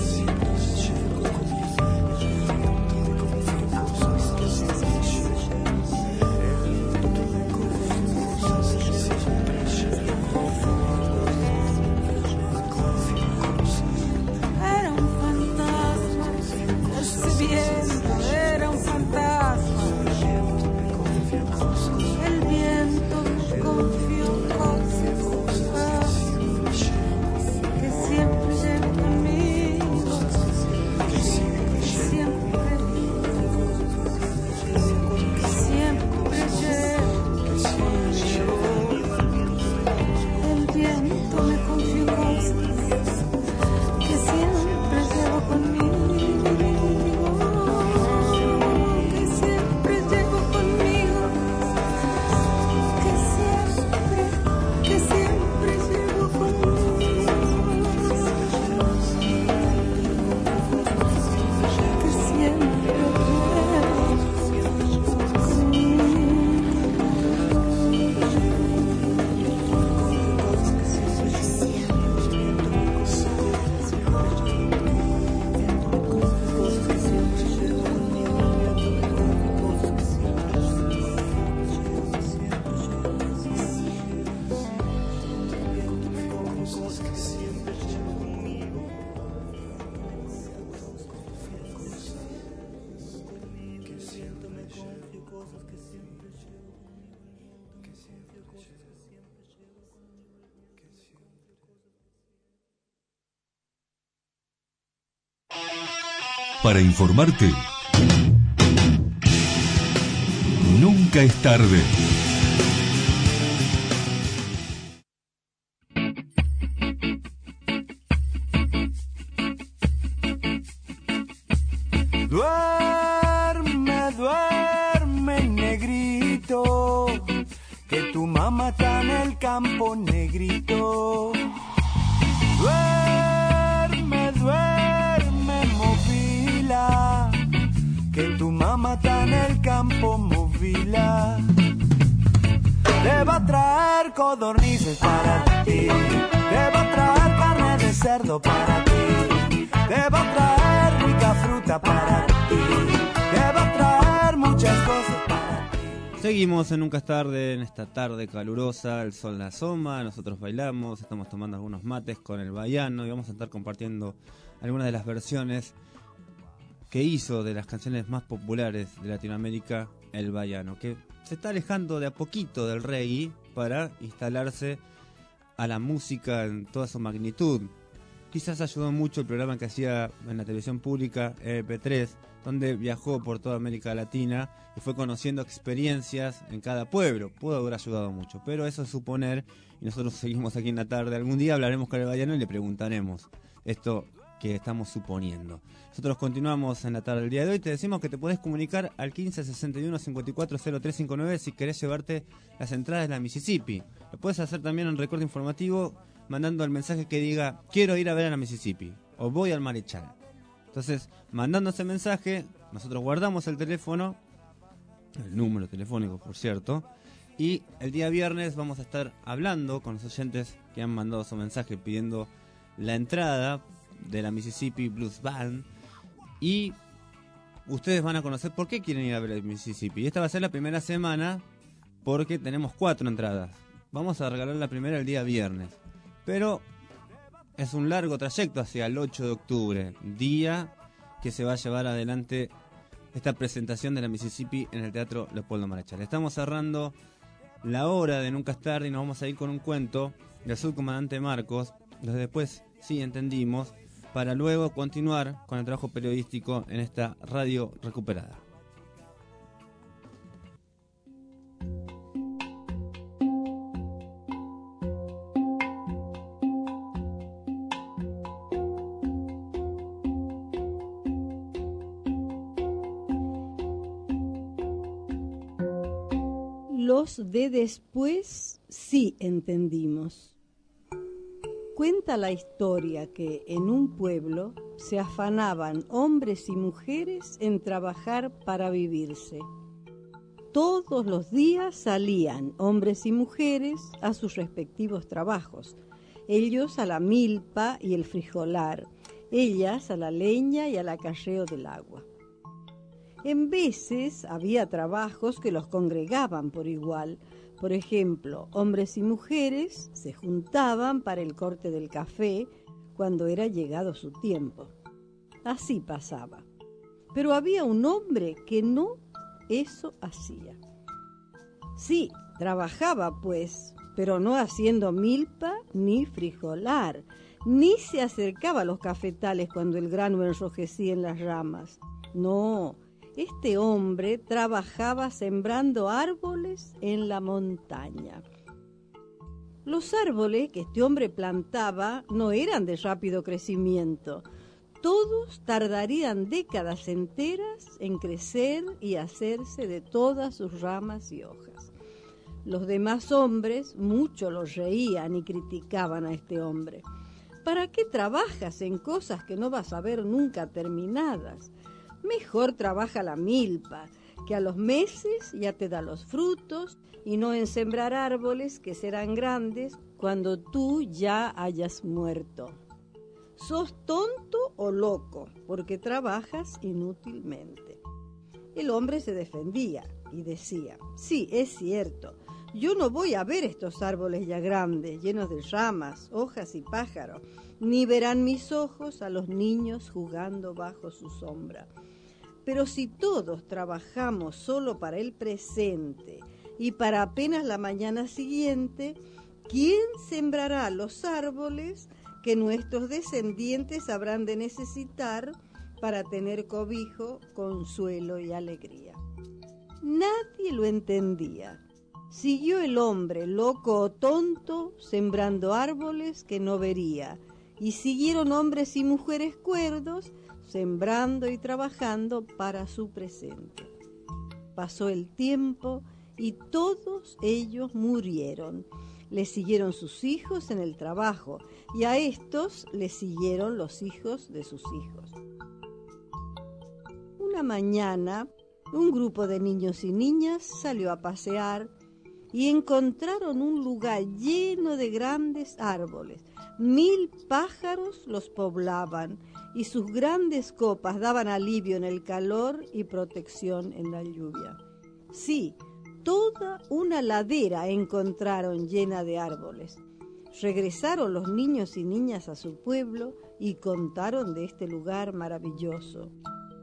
Era un fantasma, ese viento era un fantasma. El viento me confió cosas que siempre llevo conmigo. Para informarte, nunca es tarde. Duerme, duerme, negrito, que tu mamá está en el campo, negrito. Duerme, duerme, movila, que tu mamá está en el campo, movila. Te va a traer codornices para ti, te va a traer carne de cerdo para ti, te va a traer rica fruta para ti, te va a traer muchas cosas para ti. Seguimos en Nunca es tarde, en esta tarde calurosa, el sol la asoma, nosotros bailamos, estamos tomando algunos mates con el baiano y vamos a estar compartiendo algunas de las versiones que hizo de las canciones más populares de Latinoamérica el baiano, que se está alejando de a poquito del reggae para instalarse a la música en toda su magnitud. Quizás ayudó mucho el programa que hacía en la televisión pública, EP3, donde viajó por toda América Latina y fue conociendo experiencias en cada pueblo. Pudo haber ayudado mucho, pero eso es suponer, y nosotros seguimos aquí en la tarde. Algún día hablaremos con el baiano y le preguntaremos esto que estamos suponiendo. Nosotros continuamos en la tarde del día de hoy. Te decimos que te podés comunicar al 15 61 54 0359 si querés llevarte las entradas de la Mississippi. Lo puedes hacer también en recorte informativo mandando el mensaje que diga quiero ir a ver a la Mississippi o voy al Marechal. Entonces, mandando ese mensaje, nosotros guardamos el teléfono, el número telefónico por cierto, y el día viernes vamos a estar hablando con los oyentes que han mandado su mensaje pidiendo la entrada de la Mississippi Blues Band, y ustedes van a conocer por qué quieren ir a ver el Mississippi. Y esta va a ser la primera semana porque tenemos 4 entradas. Vamos a regalar la primera el día viernes, pero es un largo trayecto hacia el 8 de octubre, día que se va a llevar adelante esta presentación de la Mississippi en el Teatro Leopoldo Marechal. Estamos cerrando la hora de Nunca es tarde y nos vamos a ir con un cuento del subcomandante Marcos, donde después sí entendimos, para luego continuar con el trabajo periodístico en esta radio recuperada. Los de después sí entendimos. Cuenta la historia que en un pueblo se afanaban hombres y mujeres en trabajar para vivirse. Todos los días salían hombres y mujeres a sus respectivos trabajos, ellos a la milpa y el frijolar, ellas a la leña y al acarreo del agua. En veces había trabajos que los congregaban por igual. Por ejemplo, hombres y mujeres se juntaban para el corte del café cuando era llegado su tiempo. Así pasaba. Pero había un hombre que no eso hacía. Sí, trabajaba pues, pero no haciendo milpa ni frijolar, ni se acercaba a los cafetales cuando el grano enrojecía en las ramas. No, este hombre trabajaba sembrando árboles en la montaña. Los árboles que este hombre plantaba no eran de rápido crecimiento. Todos tardarían décadas enteras en crecer y hacerse de todas sus ramas y hojas. Los demás hombres mucho los reían y criticaban a este hombre. ¿Para qué trabajas en cosas que no vas a ver nunca terminadas? Mejor trabaja la milpa, que a los meses ya te da los frutos, y no en sembrar árboles que serán grandes cuando tú ya hayas muerto. ¿Sos tonto o loco porque trabajas inútilmente? El hombre se defendía y decía, sí, es cierto, yo no voy a ver estos árboles ya grandes, llenos de ramas, hojas y pájaros, ni verán mis ojos a los niños jugando bajo su sombra. Pero si todos trabajamos solo para el presente y para apenas la mañana siguiente, ¿quién sembrará los árboles que nuestros descendientes habrán de necesitar para tener cobijo, consuelo y alegría. Nadie lo entendía. Siguió el hombre, loco o tonto, sembrando árboles que no vería, y siguieron hombres y mujeres cuerdos, sembrando y trabajando para su presente. Pasó el tiempo y todos ellos murieron. Le siguieron sus hijos en el trabajo, y a estos le siguieron los hijos de sus hijos. Una mañana, un grupo de niños y niñas salió a pasear y encontraron un lugar lleno de grandes árboles. 1000 pájaros los poblaban y sus grandes copas daban alivio en el calor y protección en la lluvia. Sí, toda una ladera encontraron llena de árboles. Regresaron los niños y niñas a su pueblo y contaron de este lugar maravilloso.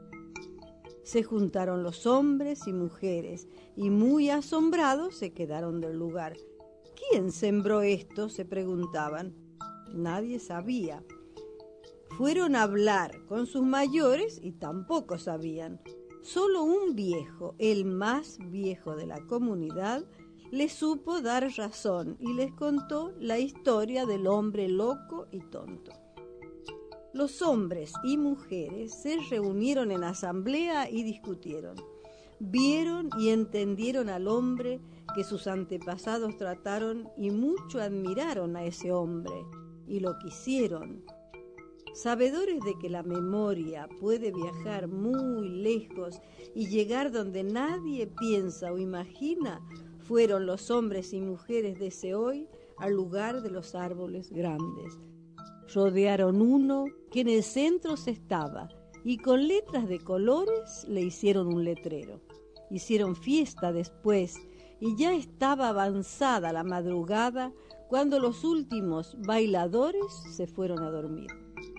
Se juntaron los hombres y mujeres y muy asombrados se quedaron del lugar. ¿Quién sembró esto?, se preguntaban. Nadie sabía. Fueron a hablar con sus mayores y tampoco sabían. Solo un viejo, el más viejo de la comunidad, les supo dar razón y les contó la historia del hombre loco y tonto. Los hombres y mujeres se reunieron en asamblea y discutieron. Vieron y entendieron al hombre que sus antepasados trataron y mucho admiraron a ese hombre y lo quisieron. Sabedores de que la memoria puede viajar muy lejos y llegar donde nadie piensa o imagina, fueron los hombres y mujeres de ese hoy al lugar de los árboles grandes. Rodearon uno que en el centro se estaba y con letras de colores le hicieron un letrero. Hicieron fiesta después y ya estaba avanzada la madrugada cuando los últimos bailadores se fueron a dormir.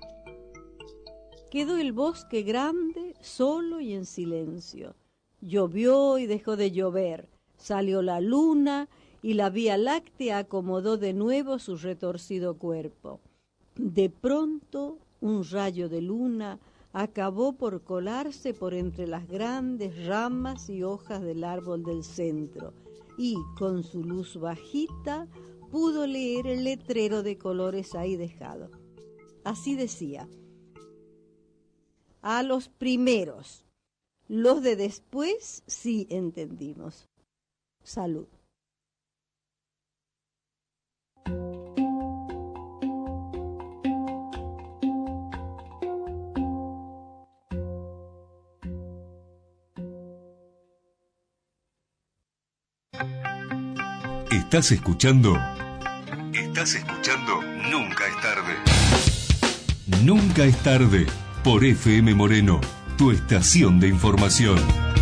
Quedó el bosque grande, solo y en silencio. Llovió y dejó de llover. Salió la luna y la Vía Láctea acomodó de nuevo su retorcido cuerpo. De pronto, un rayo de luna acabó por colarse por entre las grandes ramas y hojas del árbol del centro y, con su luz bajita, pudo leer el letrero de colores ahí dejado. Así decía: a los primeros, los de después sí entendimos. Salud. ¿Estás escuchando? ¿Estás escuchando? Nunca es tarde. Nunca es tarde. Por FM Moreno, tu estación de información.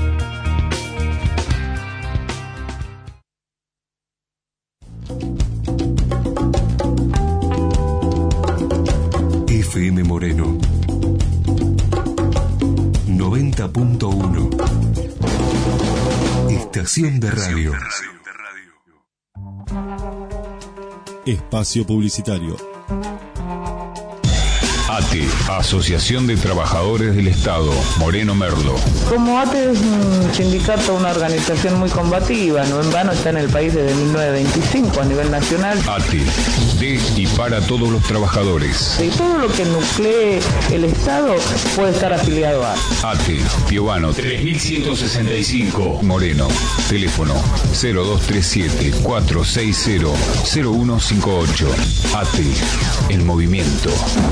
FM Moreno 90.1. Estación de radio. Espacio publicitario. ATE, Asociación de Trabajadores del Estado, Moreno Merlo. Como ATE es un sindicato, una organización muy combativa, no en vano está en el país desde 1925 a nivel nacional. ATE, de y para todos los trabajadores. Y todo lo que nuclee el Estado puede estar afiliado a ATE, Piovano 3165, Moreno. Teléfono 0237-460-0158. ATE, el movimiento.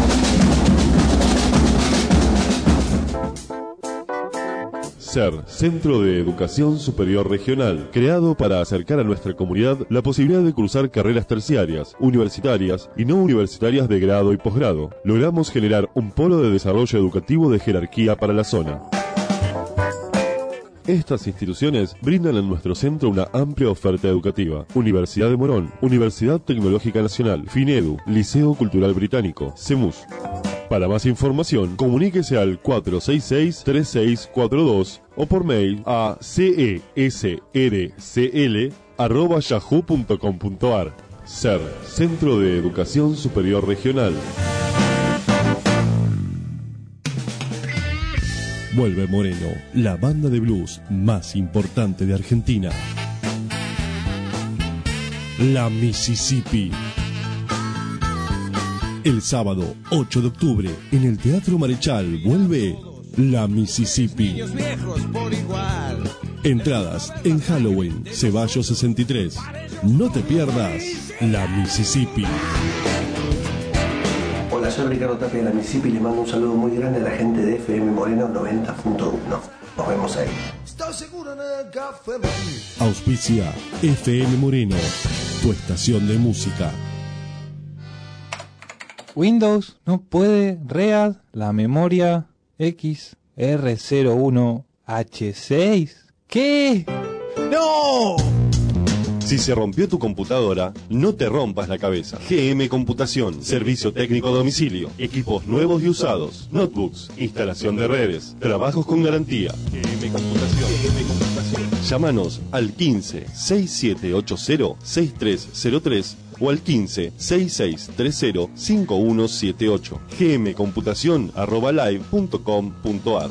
CER, Centro de Educación Superior Regional, creado para acercar a nuestra comunidad la posibilidad de cursar carreras terciarias, universitarias y no universitarias de grado y posgrado. Logramos generar un polo de desarrollo educativo de jerarquía para la zona. Estas instituciones brindan en nuestro centro una amplia oferta educativa. Universidad de Morón, Universidad Tecnológica Nacional, FINEDU, Liceo Cultural Británico, CEMUS. Para más información, comuníquese al 466-3642 o por mail a cesrcl@yahoo.com.ar. CER, Centro de Educación Superior Regional. Vuelve Moreno, la banda de blues más importante de Argentina. La Mississippi. El sábado 8 de octubre en el Teatro Marechal vuelve La Mississippi. Entradas en Halloween, Ceballos 63. No te pierdas La Mississippi. Hola, soy Ricardo Tapia de La Mississippi y le mando un saludo muy grande a la gente de FM Moreno 90.1. Nos vemos ahí. Auspicia FM Moreno, tu estación de música. Windows no puede read la memoria XR01H6. ¿Qué? ¡No! Si se rompió tu computadora, no te rompas la cabeza. GM Computación, servicio técnico a domicilio, equipos nuevos y usados, notebooks, instalación de redes, trabajos con garantía. GM Computación. Llámanos al 15 6780 6303 o al 15 6630 5178. gmcomputacion@live.com.ar.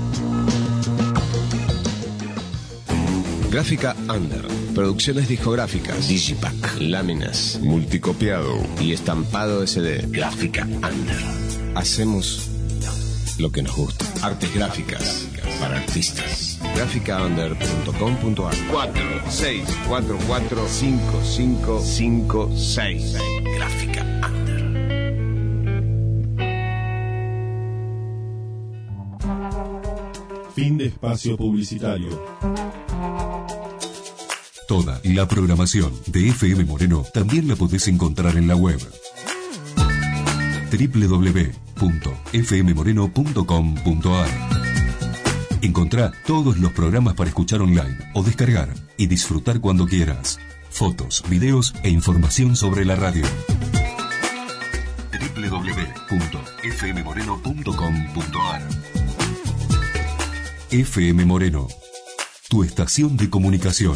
Gráfica Under. Producciones discográficas, digipack, láminas, multicopiado y estampado SD. Gráfica Under. Hacemos lo que nos gusta. Artes gráficas para artistas. Gráficaunder.com.ar 46445556. Gráfica Under. Fin de espacio publicitario. Toda la programación de FM Moreno también la podés encontrar en la web www.fmmoreno.com.ar. Encontrá todos los programas para escuchar online o descargar y disfrutar cuando quieras. Fotos, videos e información sobre la radio. www.fmmoreno.com.ar. FM Moreno, tu estación de comunicación.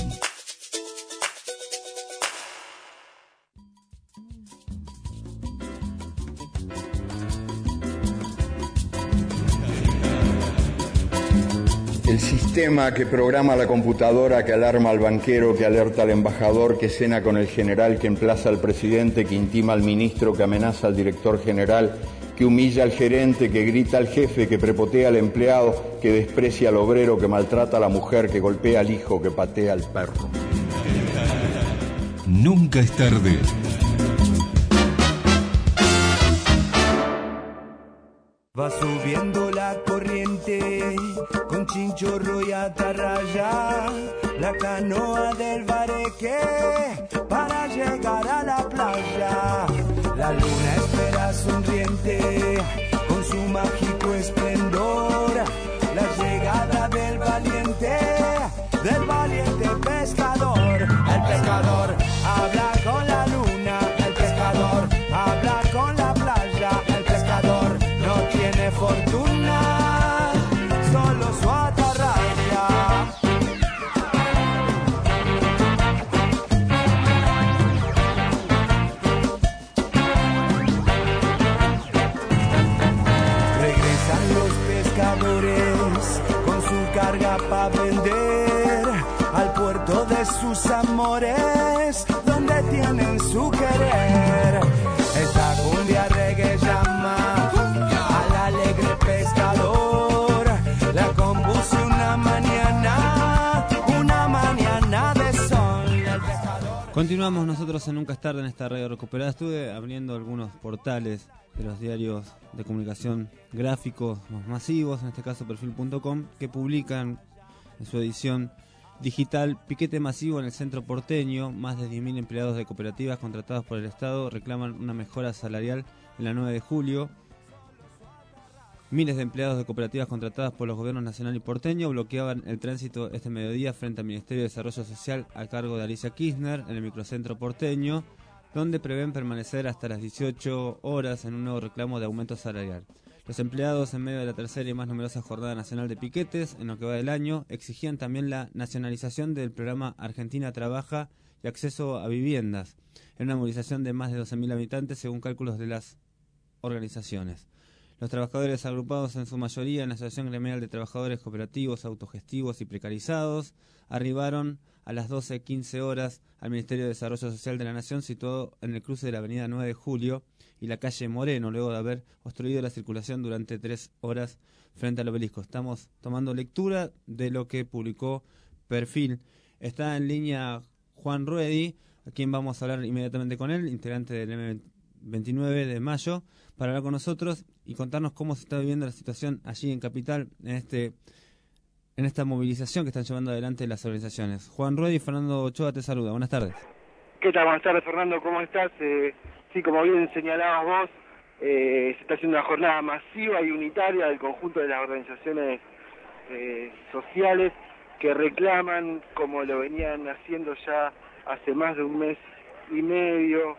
El sistema que programa la computadora, que alarma al banquero, que alerta al embajador, que cena con el general, que emplaza al presidente, que intima al ministro, que amenaza al director general, que humilla al gerente, que grita al jefe, que prepotea al empleado, que desprecia al obrero, que maltrata a la mujer, que golpea al hijo, que patea al perro. Nunca es tarde. Va subiendo la corriente con chinchorro y atarraya, la canoa del Bareque para llegar a la playa. La luna espera sonriente con su mágico esplendor, la llegada del valiente pescador. El pescador habla con la luna, el pescador habla con la playa, el pescador no tiene fortuna, solo su atarraya. Regresan los pescadores con su carga para vender al puerto de sus amores, donde tienen su querer. Esta cumbia reggae llama al alegre pescador, la compuse una mañana de sol. Continuamos nosotros en Nunca es tarde en esta radio recuperada. Estuve abriendo algunos portales de los diarios de comunicación gráficos masivos, en este caso perfil.com, que publican en su edición digital: piquete masivo en el centro porteño. Más de 10.000 empleados de cooperativas contratados por el Estado reclaman una mejora salarial en la 9 de julio. Miles de empleados de cooperativas contratadas por los gobiernos nacional y porteño bloqueaban el tránsito este mediodía frente al Ministerio de Desarrollo Social a cargo de Alicia Kirchner en el microcentro porteño, donde prevén permanecer hasta las 18 horas en un nuevo reclamo de aumento salarial. Los empleados, en medio de la tercera y más numerosa jornada nacional de piquetes en lo que va del año, exigían también la nacionalización del programa Argentina Trabaja y acceso a viviendas, en una movilización de más de 12.000 habitantes según cálculos de las organizaciones. Los trabajadores agrupados en su mayoría en la Asociación Gremial de Trabajadores Cooperativos, Autogestivos y Precarizados arribaron a las 12:15 horas al Ministerio de Desarrollo Social de la Nación, situado en el cruce de la avenida 9 de Julio y la calle Moreno, luego de haber obstruido la circulación durante 3 horas frente al obelisco. Estamos tomando lectura de lo que publicó Perfil. Está en línea Juan Ruedi, a quien vamos a hablar inmediatamente con él, integrante del M29 de Mayo, para hablar con nosotros y contarnos cómo se está viviendo la situación allí en Capital, en esta movilización que están llevando adelante las organizaciones. Juan Ruedi y Fernando Ochoa te saluda. Buenas tardes. ¿Qué tal? Buenas tardes, Fernando. ¿Cómo estás? Sí, como bien señalabas vos, se está haciendo una jornada masiva y unitaria del conjunto de las organizaciones sociales que reclaman, como lo venían haciendo ya hace más de un mes y medio,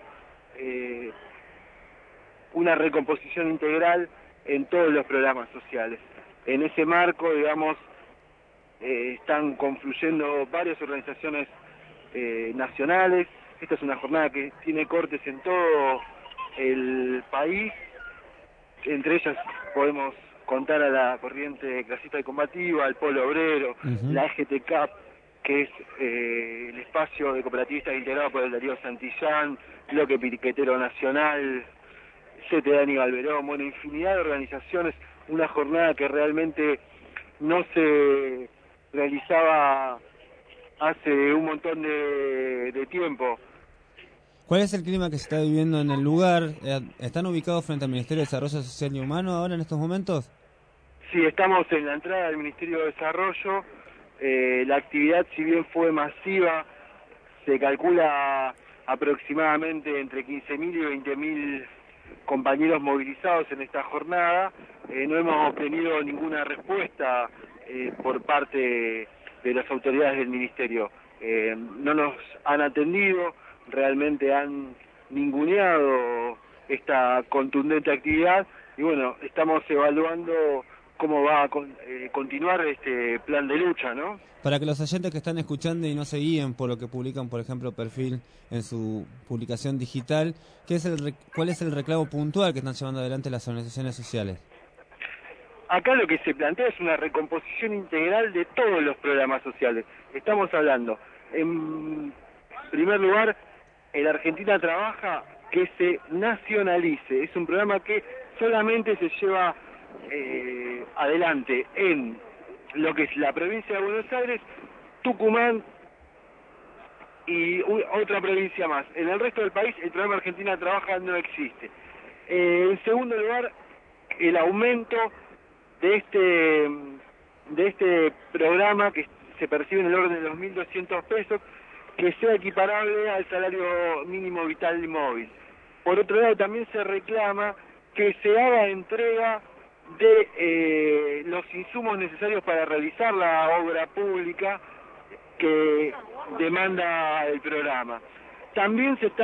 una recomposición integral en todos los programas sociales. En ese marco, digamos, están confluyendo varias organizaciones nacionales. Esta es una jornada que tiene cortes en todo el país. Entre ellas podemos contar a la Corriente Clasista y Combativa, al Polo Obrero, la EGTCAP, que es el espacio de cooperativistas integrado por el Darío Santillán, Bloque Piquetero Nacional, CTA Aníbal Verón, bueno, infinidad de organizaciones. Una jornada que realmente no se realizaba hace un montón de tiempo. ¿Cuál es el clima que se está viviendo en el lugar? ¿Están ubicados frente al Ministerio de Desarrollo Social y Humano ahora en estos momentos? Sí, estamos en la entrada del Ministerio de Desarrollo. La actividad, si bien fue masiva, se calcula aproximadamente entre 15.000 y 20.000 compañeros movilizados en esta jornada. No hemos obtenido ninguna respuesta por parte de las autoridades del Ministerio. No nos han atendido, realmente han ninguneado esta contundente actividad y bueno, estamos evaluando cómo va a continuar este plan de lucha, ¿no? Para que los oyentes que están escuchando y no se guíen por lo que publican, por ejemplo, Perfil en su publicación digital, ¿cuál es el reclamo puntual que están llevando adelante las organizaciones sociales? Acá lo que se plantea es una recomposición integral de todos los programas sociales. Estamos hablando, en primer lugar, el Argentina Trabaja, que se nacionalice. Es un programa que solamente se lleva adelante en lo que es la provincia de Buenos Aires, Tucumán y otra provincia más. En el resto del país el programa Argentina Trabaja no existe. En segundo lugar, el aumento de este programa, que se percibe en el orden de los 1.200 pesos, que sea equiparable al salario mínimo vital y móvil. Por otro lado, también se reclama que se haga entrega de los insumos necesarios para realizar la obra pública que demanda el programa. También se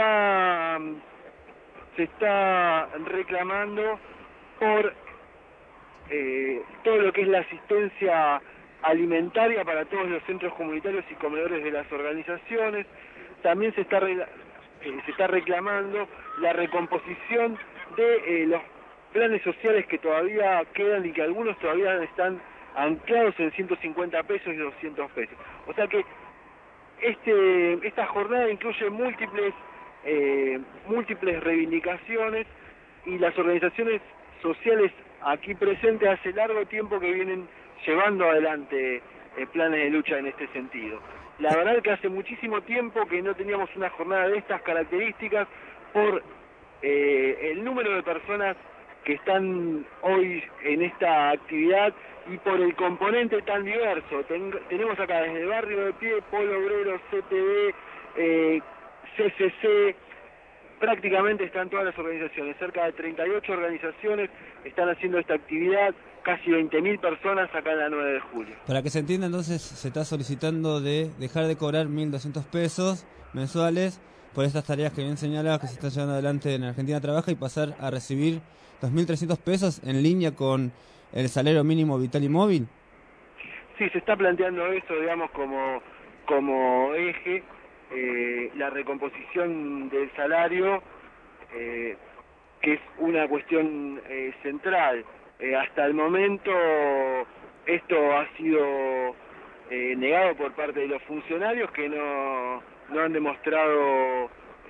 está reclamando por todo lo que es la asistencia alimentaria para todos los centros comunitarios y comedores de las organizaciones. También se está reclamando la recomposición de los planes sociales que todavía quedan y que algunos todavía están anclados en 150 pesos y 200 pesos. O sea que esta jornada incluye múltiples reivindicaciones y las organizaciones sociales aquí presentes hace largo tiempo que vienen llevando adelante planes de lucha en este sentido. La verdad es que hace muchísimo tiempo que no teníamos una jornada de estas características por el número de personas que están hoy en esta actividad y por el componente tan diverso. Tenemos acá desde Barrio de Pie, Polo Obrero, CTD, CCC, prácticamente están todas las organizaciones, cerca de 38 organizaciones están haciendo esta actividad, casi 20.000 personas acá en la 9 de julio. Para que se entienda, entonces, se está solicitando de dejar de cobrar 1.200 pesos mensuales por estas tareas que bien señalaba que se están llevando adelante en Argentina Trabaja y pasar a recibir 2.300 pesos en línea con el salario mínimo vital y móvil. Sí, se está planteando eso, digamos, como eje, la recomposición del salario que es una cuestión central. Hasta el momento esto ha sido negado por parte de los funcionarios, que no han demostrado,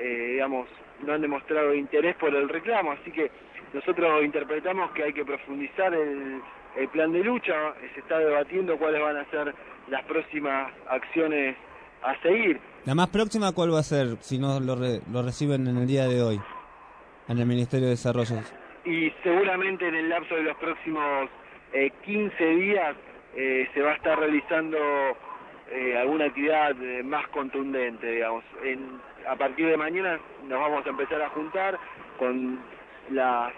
no han demostrado interés por el reclamo, así que nosotros interpretamos que hay que profundizar el plan de lucha. Se está debatiendo cuáles van a ser las próximas acciones a seguir. ¿La más próxima cuál va a ser si no lo reciben en el día de hoy en el Ministerio de Desarrollo? Y seguramente en el lapso de los próximos 15 días se va a estar realizando alguna actividad más contundente, digamos. A partir de mañana nos vamos a empezar a juntar con las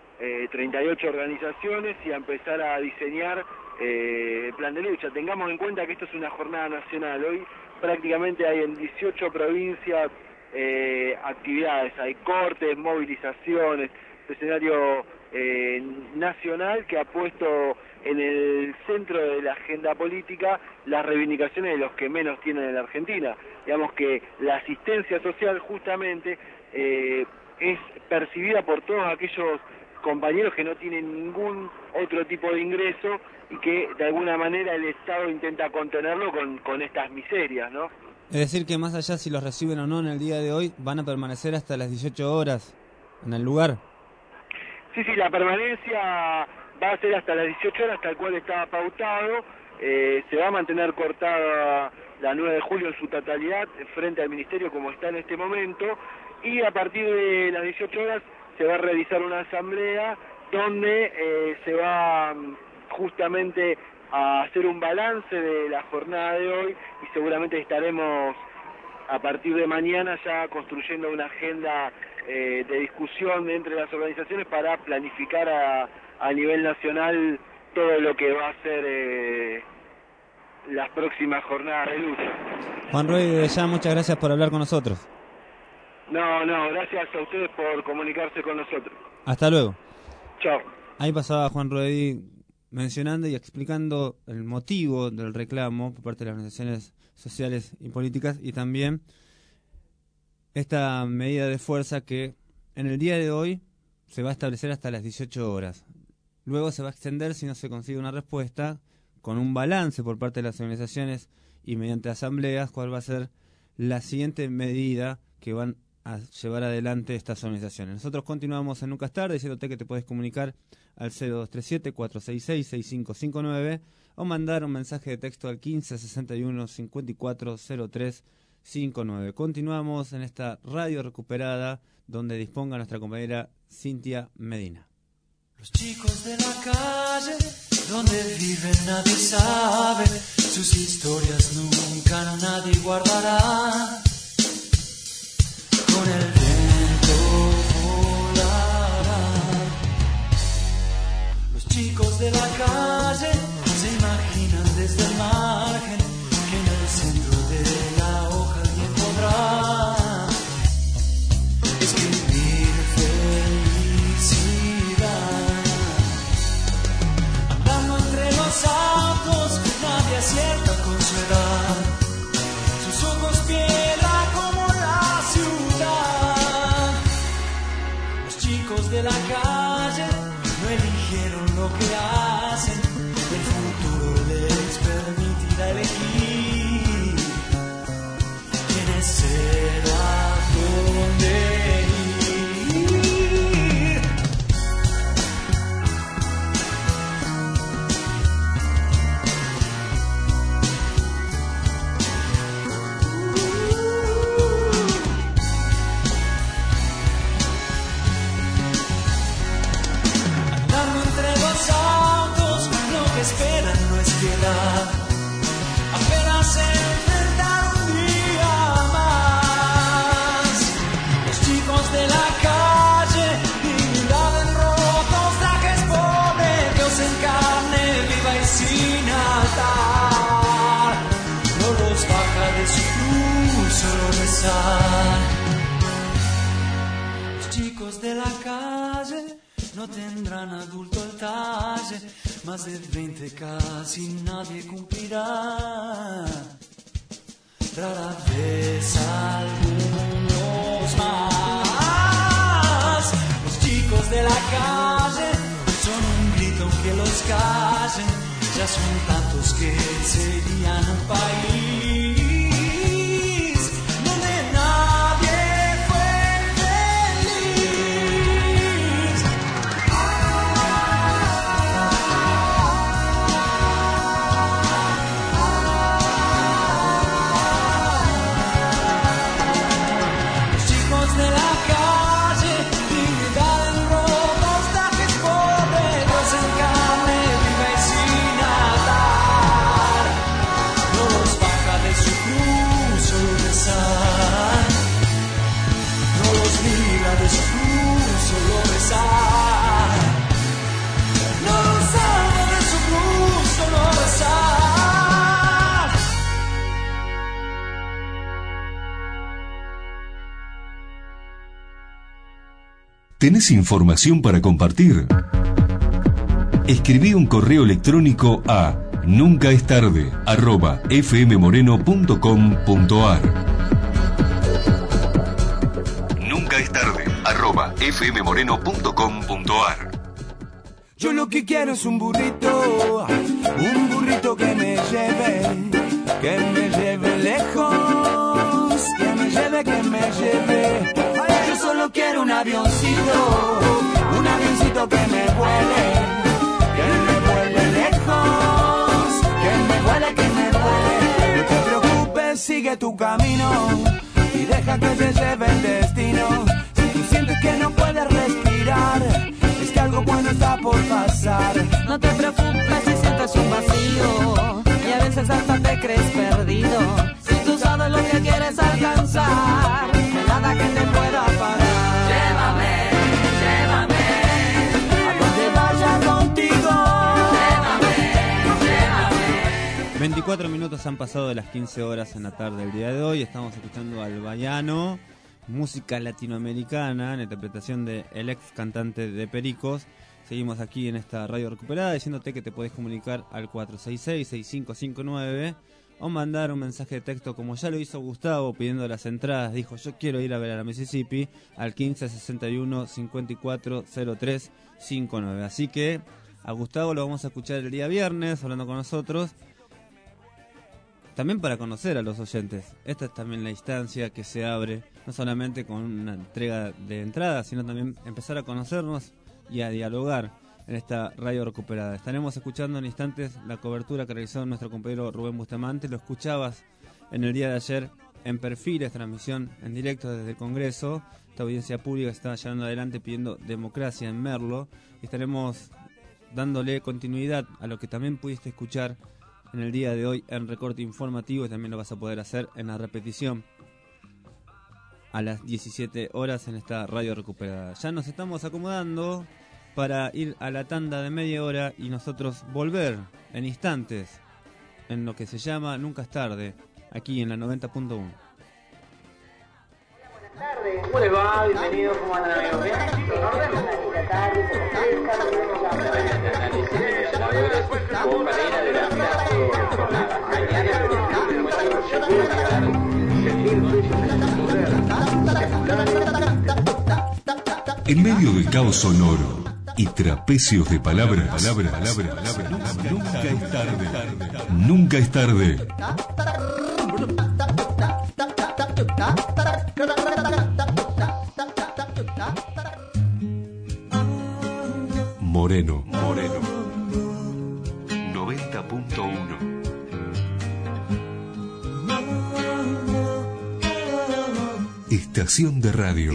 38 organizaciones y a empezar a diseñar el plan de lucha. Tengamos en cuenta que esto es una jornada nacional. Hoy prácticamente hay en 18 provincias actividades, hay cortes, movilizaciones, escenario nacional que ha puesto en el centro de la agenda política las reivindicaciones de los que menos tienen en la Argentina. Digamos que la asistencia social justamente es percibida por todos aquellos compañeros que no tienen ningún otro tipo de ingreso y que de alguna manera el Estado intenta contenerlo con estas miserias, ¿no? Es decir, que más allá si los reciben o no en el día de hoy, van a permanecer hasta las 18 horas en el lugar. Sí, la permanencia va a ser hasta las 18 horas, tal cual estaba pautado. Se va a mantener cortada la 9 de julio en su totalidad frente al Ministerio como está en este momento, y a partir de las 18 horas se va a realizar una asamblea donde se va justamente a hacer un balance de la jornada de hoy, y seguramente estaremos a partir de mañana ya construyendo una agenda de discusión entre las organizaciones para planificar a nivel nacional todo lo que va a ser las próximas jornadas de lucha. Juan Ruedi, desde ya muchas gracias por hablar con nosotros. No, gracias a ustedes por comunicarse con nosotros. Hasta luego. Chao. Ahí pasaba Juan Ruedi mencionando y explicando el motivo del reclamo por parte de las organizaciones sociales y políticas, y también esta medida de fuerza que en el día de hoy se va a establecer hasta las 18 horas. Luego se va a extender si no se consigue una respuesta, con un balance por parte de las organizaciones y mediante asambleas, cuál va a ser la siguiente medida que van a llevar adelante estas organizaciones. Nosotros continuamos en Nunca es Tarde, diciéndote que te puedes comunicar al 0237-466-6559 o mandar un mensaje de texto al 1561-540359. Continuamos en esta radio recuperada donde disponga nuestra compañera Cintia Medina. Los chicos de la calle, donde viven nadie sabe, sus historias nunca nadie guardará. Con el viento volarán. Los chicos de la calle se imaginan desde el margen que en el centro de la hoja alguien podrá escribir felicidad. Andando entre los autos, nadie acierta con su edad. Sus ojos piedra como la ciudad. Los chicos de la calle no eligieron lo que hacen. El futuro les permitirá elegir quién es ser, a dónde ir. Andando entre los autos, lo que esperan no es piedad. Apenas se enfrentan un día más. Los chicos de la calle, dignidad en rotos, trajes pobre, Dios en carne, viva y sin altar. No los baja de su cruz solo rezar. Los chicos de la calle no tendrán adulto al talle, más de 20 casi nadie cumplirá. Rara vez algunos más. Los chicos chicos de la calle son un grito que los callen, ya son tantos que serían un país donde nadie fue feliz. Los chicos de la calle, dignidad en robos, trajes pobres en carne viva y sin atar. No los baja de su cruz solo rezar. No los libra de su cruz solo rezar. No los salva de su cruz solo rezar. ¿Tenés información para compartir? Escribí un correo electrónico a nuncaestarde@fmmoreno.com.ar. nuncaestarde@fmmoreno.com.ar. Yo lo que quiero es un burrito que me lleve lejos, que me lleve. Yo solo quiero un avioncito que me vuele lejos, que me vuele. No te preocupes, sigue tu camino y deja que te lleve el destino. Si tú sientes que no puedes respirar, es que algo bueno está por pasar. No te preocupes si sientes un vacío y a veces hasta te crees perdido. Si tú sabes lo que quieres alcanzar, no hay nada que te pueda parar. Llévame a donde vaya contigo. Llévame. 24 minutos han pasado de las 15 horas en la tarde del día de hoy. Estamos escuchando al Baiano, música latinoamericana en interpretación de el ex cantante de Pericos. Seguimos aquí en esta radio recuperada diciéndote que te podés comunicar al 466-6559 o mandar un mensaje de texto como ya lo hizo Gustavo pidiendo las entradas. Dijo: yo quiero ir a ver a la Mississippi, al 1561-540359. Así que a Gustavo lo vamos a escuchar el día viernes hablando con nosotros, también para conocer a los oyentes. Esta es también la instancia que se abre, no solamente con una entrega de entradas, sino también empezar a conocernos y a dialogar en esta radio recuperada. Estaremos escuchando en instantes la cobertura que realizó nuestro compañero Rubén Bustamante. Lo escuchabas en el día de ayer en Perfiles, transmisión en directo desde el Congreso. Esta audiencia pública está llevando adelante pidiendo democracia en Merlo. Y estaremos dándole continuidad a lo que también pudiste escuchar en el día de hoy en recorte informativo, y también lo vas a poder hacer en la repetición a las 17 horas en esta radio recuperada. Ya nos estamos acomodando para ir a la tanda de media hora y nosotros volver en instantes en lo que se llama Nunca es tarde, aquí en la 90.1. Buenas tardes. ¿Cómo les va? Bienvenidos. ¿Cómo andan, amigos? ¿Bien? En medio del caos sonoro y trapecios de palabras, nunca es tarde. Nunca es tarde. Moreno 90.1. Estación de radio.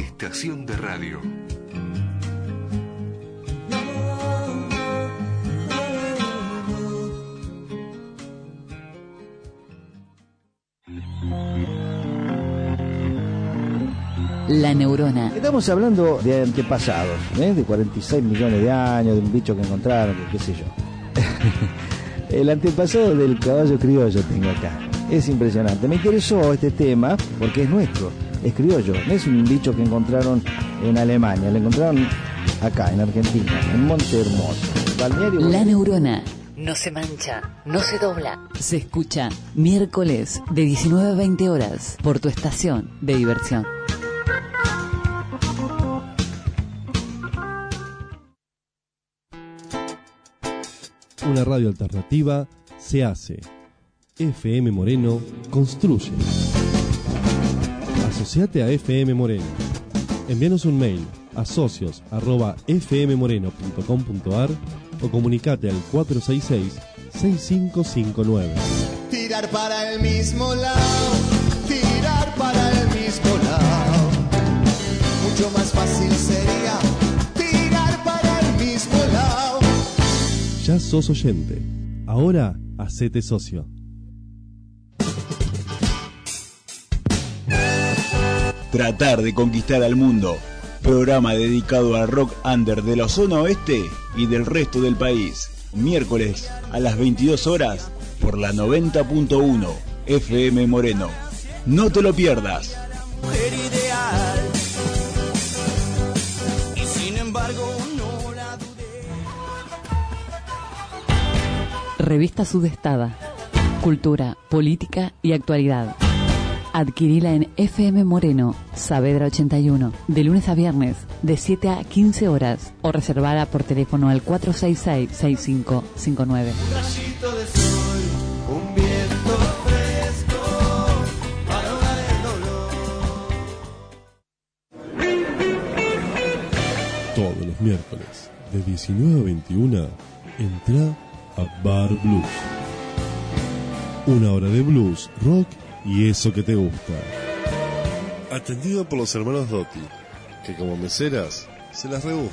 La neurona. Estamos hablando de antepasados, de 46 millones de años, de un bicho que encontraron, qué sé yo. El antepasado del caballo criollo tengo acá. Es impresionante. Me interesó este tema porque es nuestro, es criollo. No es un bicho que encontraron en Alemania, lo encontraron acá, en Argentina, en Monte Hermoso. Balneario. La neurona. No se mancha, no se dobla. Se escucha miércoles de 19 a 20 horas por tu estación de diversión. Una radio alternativa se hace. FM Moreno construye. Asociate a FM Moreno. Envíanos un mail a socios@fmmoreno.com.ar o comunicate al 466-6559. Tirar para el mismo lado, tirar para el mismo lado. Mucho más fácil sería tirar para el mismo lado. Ya sos oyente. Ahora hacete socio. Tratar de conquistar al mundo. Programa dedicado al rock under de la zona oeste y del resto del país. Miércoles a las 22 horas por la 90.1 FM Moreno. No te lo pierdas. Mujer ideal. Y sin embargo no la dudé. Revista Sudestada. Cultura, política y actualidad. Adquirila en FM Moreno, Saavedra 81, de lunes a viernes, de 7 a 15 horas, o reservada por teléfono al 466-6559. Un rayito de sol, un viento fresco, para ahogar el dolor. Todos los miércoles, de 19 a 21, entra a Bar Blues. Una hora de blues, rock y eso que te gusta. Atendido por los hermanos Dotti, que como meseras se las rebuscan.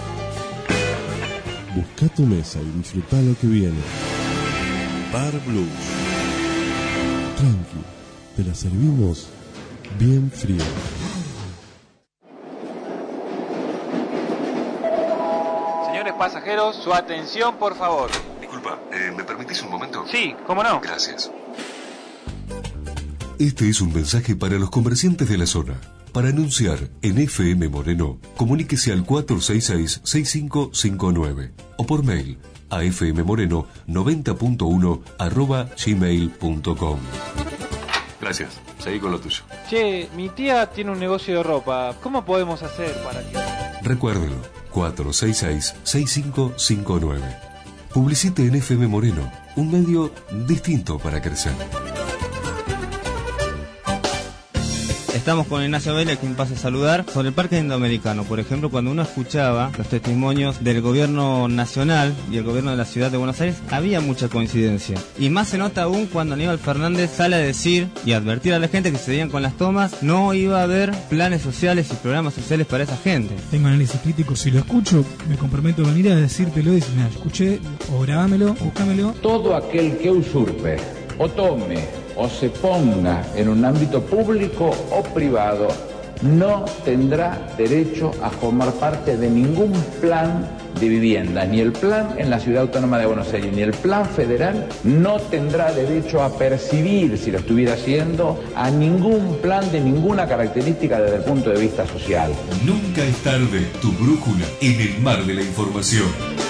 Busca tu mesa y disfruta lo que viene. Bar Blues. Tranqui, te la servimos bien fría. Señores pasajeros, su atención por favor. Disculpa, ¿me permitís un momento? Sí, ¿cómo no? Gracias. Este es un mensaje para los comerciantes de la zona. Para anunciar en FM Moreno, comuníquese al 466-6559 o por mail a fmmoreno90.1@gmail.com. Gracias, seguí con lo tuyo. Che, mi tía tiene un negocio de ropa. ¿Cómo podemos hacer para que...? Recuérdelo, 466-6559. Publicite en FM Moreno, un medio distinto para crecer. Estamos con Ignacio Vélez, quien pasa a saludar, sobre el Parque Indoamericano. Por ejemplo, cuando uno escuchaba los testimonios del gobierno nacional y el gobierno de la ciudad de Buenos Aires, había mucha coincidencia. Y más se nota aún cuando Aníbal Fernández sale a decir y advertir a la gente que se seguían con las tomas, no iba a haber planes sociales y programas sociales para esa gente. Tengo análisis crítico, si lo escucho, me comprometo a venir a decírtelo y decir, mira, escuché, o grabámelo, o búscamelo. Todo aquel que usurpe o tome o se ponga en un ámbito público o privado no tendrá derecho a formar parte de ningún plan de vivienda, ni el plan en la Ciudad Autónoma de Buenos Aires, ni el plan federal, no tendrá derecho a percibir, si lo estuviera haciendo, a ningún plan de ninguna característica desde el punto de vista social. Nunca es tarde, tu brújula en el mar de la información.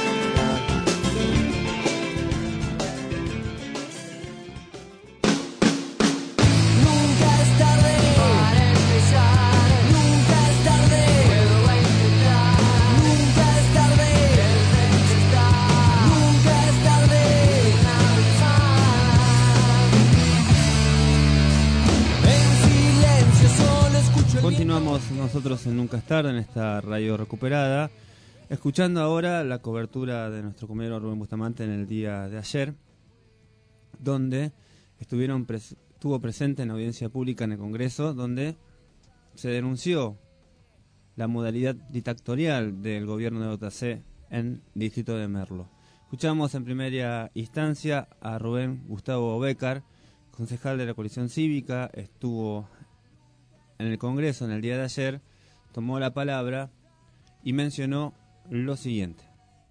Nosotros en Nunca es Tarde, en esta radio recuperada, escuchando ahora la cobertura de nuestro compañero Rubén Bustamante en el día de ayer, donde estuvo presente en audiencia pública en el Congreso, donde se denunció la modalidad dictatorial del gobierno de OTC en el distrito de Merlo. Escuchamos en primera instancia a Rubén Gustavo Bécar, concejal de la coalición cívica, estuvo en el Congreso en el día de ayer, tomó la palabra y mencionó lo siguiente.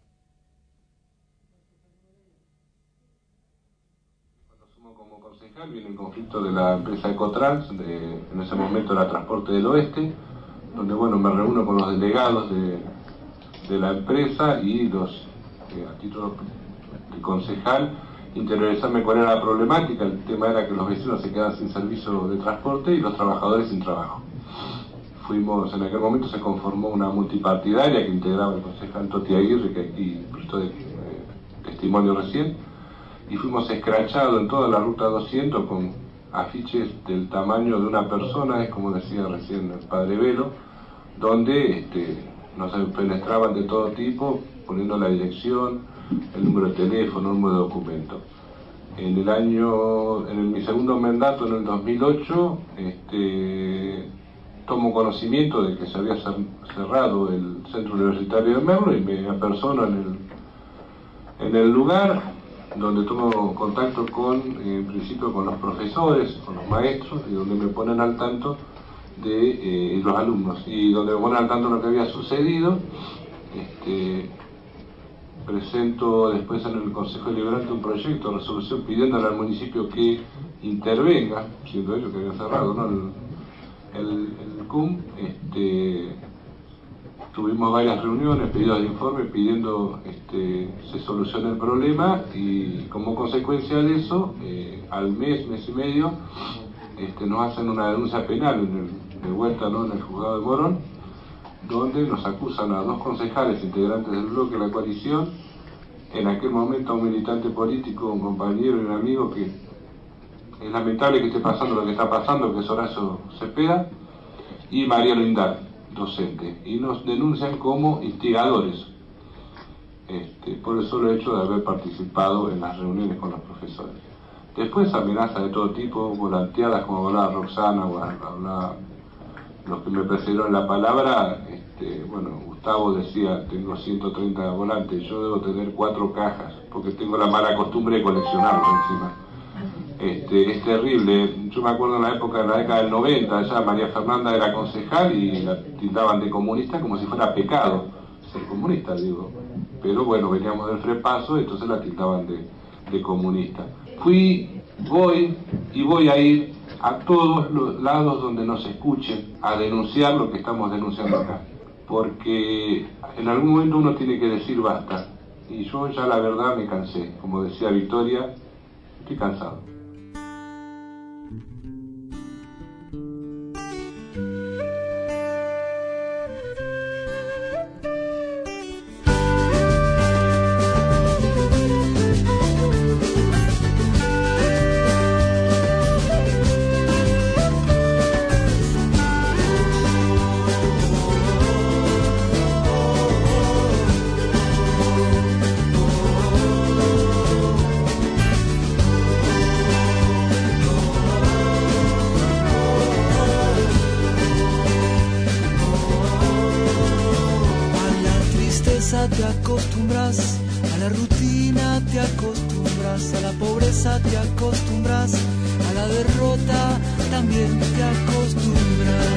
Cuando asumo como concejal viene el conflicto de la empresa Ecotrans, en ese momento era Transporte del Oeste, donde bueno, me reúno con los delegados de la empresa y los, a título de concejal, interiorizarme cuál era la problemática. El tema era que los vecinos se quedaban sin servicio de transporte y los trabajadores sin trabajo. En aquel momento se conformó una multipartidaria que integraba el concejal Toti Aguirre, que aquí justo de testimonio recién, y fuimos escrachados en toda la ruta 200 con afiches del tamaño de una persona, es como decía recién el padre Velo, donde nos penetraban de todo tipo, poniendo la dirección, el número de teléfono, el número de documento. En mi segundo mandato, en el 2008, tomo conocimiento de que se había cerrado el centro universitario de Merlo y me apersono en el lugar, donde tomo contacto en principio con los profesores, con los maestros, y donde me ponen al tanto de los alumnos, y donde me ponen al tanto de lo que había sucedido. Presento después en el Consejo Deliberante un proyecto de resolución pidiéndole al municipio que intervenga, siendo ellos que había cerrado, ¿no?, el CUM. Tuvimos varias reuniones, pedidos de informe, pidiendo se solucione el problema, y como consecuencia de eso, al mes y medio, nos hacen una denuncia penal de vuelta, ¿no?, en el juzgado de Morón, donde nos acusan a 2 concejales integrantes del bloque de la coalición, en aquel momento a un militante político, un compañero y un amigo, que es lamentable que esté pasando lo que está pasando, que es Horacio Cepeda, y María Lindar, docente, y nos denuncian como instigadores, por el solo hecho de haber participado en las reuniones con los profesores. Después amenazas de todo tipo, volanteadas, como hablaba Roxana, o hablaba los que me precedieron la palabra. Gustavo decía, tengo 130 volantes, yo debo tener 4 cajas, porque tengo la mala costumbre de coleccionarlos encima. Es terrible. Yo me acuerdo en la década del 90, ya María Fernanda era concejal y la tildaban de comunista como si fuera pecado ser comunista, digo. Pero bueno, veníamos del Frepaso, entonces la tildaban de comunista. Voy a ir a todos los lados donde nos escuchen a denunciar lo que estamos denunciando acá. Porque en algún momento uno tiene que decir basta. Y yo ya la verdad me cansé. Como decía Victoria, estoy cansado. Te acostumbras, a la rutina te acostumbras, a la pobreza te acostumbras, a la derrota también te acostumbras.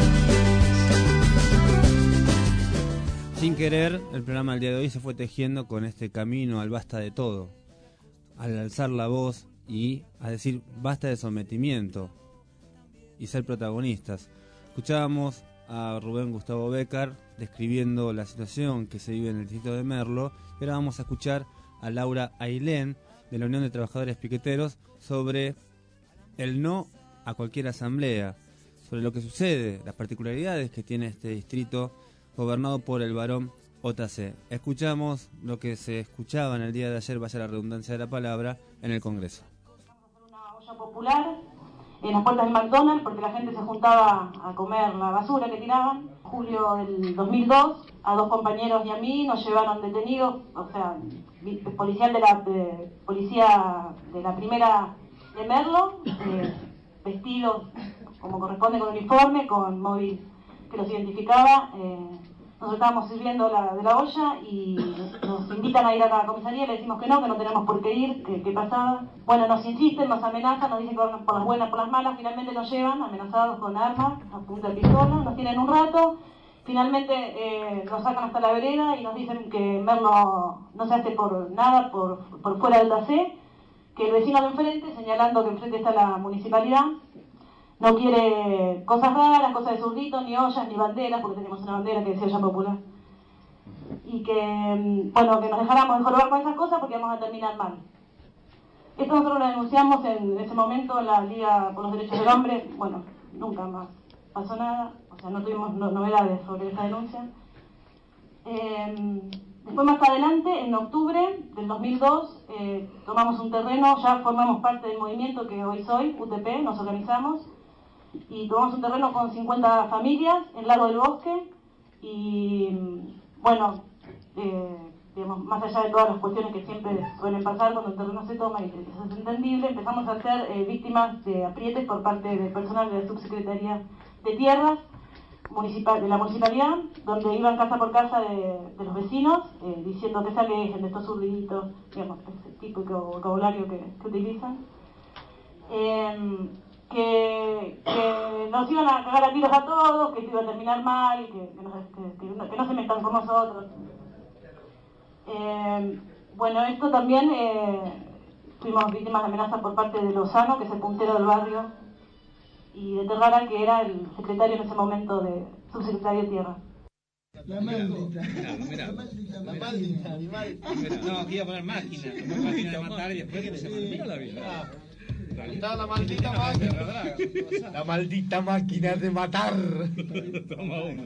Sin querer, el programa del día de hoy se fue tejiendo con este camino al basta de todo, al alzar la voz y a decir basta de sometimiento y ser protagonistas. Escuchábamos a Rubén Gustavo Bécar describiendo la situación que se vive en el distrito de Merlo, y ahora vamos a escuchar a Laura Ailén de la Unión de Trabajadores Piqueteros sobre el no a cualquier asamblea, sobre lo que sucede, las particularidades que tiene este distrito gobernado por el varón OTC. Escuchamos lo que se escuchaba en el día de ayer, vaya la redundancia de la palabra, en el Congreso. Una olla popular en las puertas del McDonald's, porque la gente se juntaba a comer la basura que tiraban. Julio del 2002, a 2 compañeros y a mí nos llevaron detenidos, o sea, policía de la primera de Merlo, vestidos como corresponde con uniforme, con móvil que los identificaba. Nosotros estábamos sirviendo de la olla y nos invitan a ir a la comisaría, le decimos que no tenemos por qué ir, ¿qué pasaba? Bueno, nos insisten, nos amenazan, nos dicen que van por las buenas, por las malas, finalmente nos llevan amenazados con armas, a punta de pistola, nos tienen un rato, finalmente nos sacan hasta la vereda y nos dicen que Merlo no se hace por nada, por fuera del TAC, que el vecino de enfrente, señalando que enfrente está la municipalidad, no quiere cosas raras, cosas de zurdito, ni ollas, ni banderas, porque tenemos una bandera que decía olla popular. Y que, bueno, que nos dejáramos de jorobar con esas cosas porque vamos a terminar mal. Esto nosotros lo denunciamos en ese momento en la Liga por los Derechos del Hombre. Bueno, nunca más pasó nada, o sea, no tuvimos novedades sobre esa denuncia. Después, más adelante, en octubre del 2002, tomamos un terreno, ya formamos parte del movimiento que hoy soy, UTP, nos organizamos, y tomamos un terreno con 50 familias en Lago del Bosque, y bueno, digamos, más allá de todas las cuestiones que siempre suelen pasar cuando el terreno se toma y que eso es entendible, empezamos a ser víctimas de aprietes por parte del personal de la Subsecretaría de Tierras, de la municipalidad, donde iban casa por casa de los vecinos diciendo que se alejen de estos zurditos, digamos, ese típico vocabulario que utilizan, que nos iban a cagar a tiros a todos, que se iba a terminar mal, que no se metan con nosotros. Bueno, esto también fuimos víctimas de amenazas por parte de Lozano, que es el puntero del barrio, y de Terrara, que era el secretario en ese momento de subsecretario de Tierra. La maldita. La maldita animal. No, que iba a poner máquina de matar y después que se mira la vida. Está la maldita máquina. La maldita máquina de matar. Toma uno.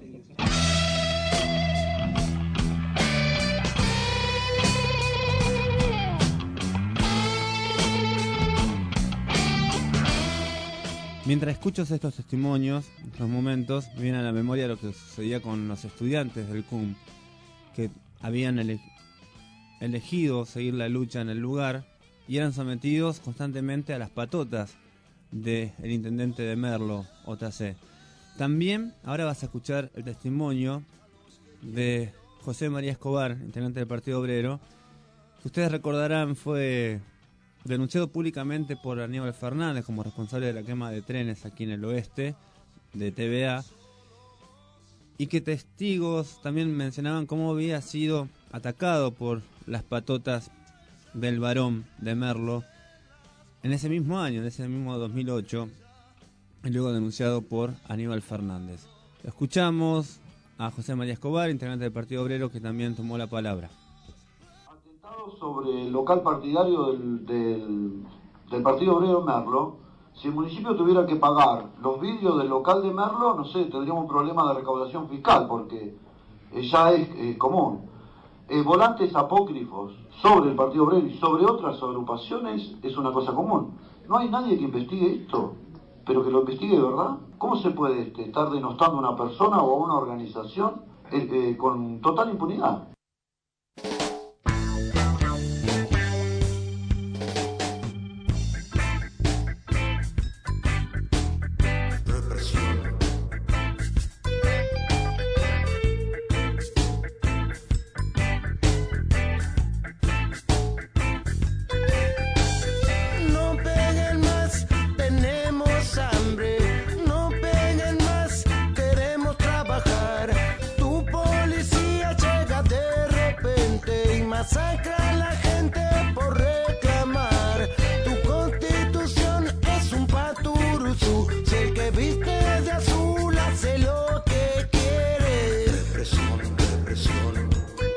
Mientras escucho estos testimonios, estos momentos, me viene a la memoria lo que sucedía con los estudiantes del CUM, que habían elegido seguir la lucha en el lugar y eran sometidos constantemente a las patotas del intendente de Merlo, OTC. También ahora vas a escuchar el testimonio de José María Escobar, integrante del Partido Obrero, que ustedes recordarán fue denunciado públicamente por Aníbal Fernández como responsable de la quema de trenes aquí en el oeste de TVA, y que testigos también mencionaban cómo había sido atacado por las patotas del Barón de Merlo en ese mismo año, en ese mismo 2008, y luego denunciado por Aníbal Fernández. Escuchamos a José María Escobar, integrante del Partido Obrero, que también tomó la palabra. Sobre el local partidario del Partido Obrero Merlo, si el municipio tuviera que pagar los vidrios del local de Merlo, no sé, tendríamos un problema de recaudación fiscal, porque ya es común. Volantes apócrifos sobre el Partido Obrero y sobre otras agrupaciones es una cosa común. No hay nadie que investigue esto, pero que lo investigue de verdad. ¿Cómo se puede estar denostando a una persona o a una organización con total impunidad? Masacra a la gente por reclamar. Tu constitución es un paturuzú. Si el que viste de azul hace lo que quiere. Represión, represión.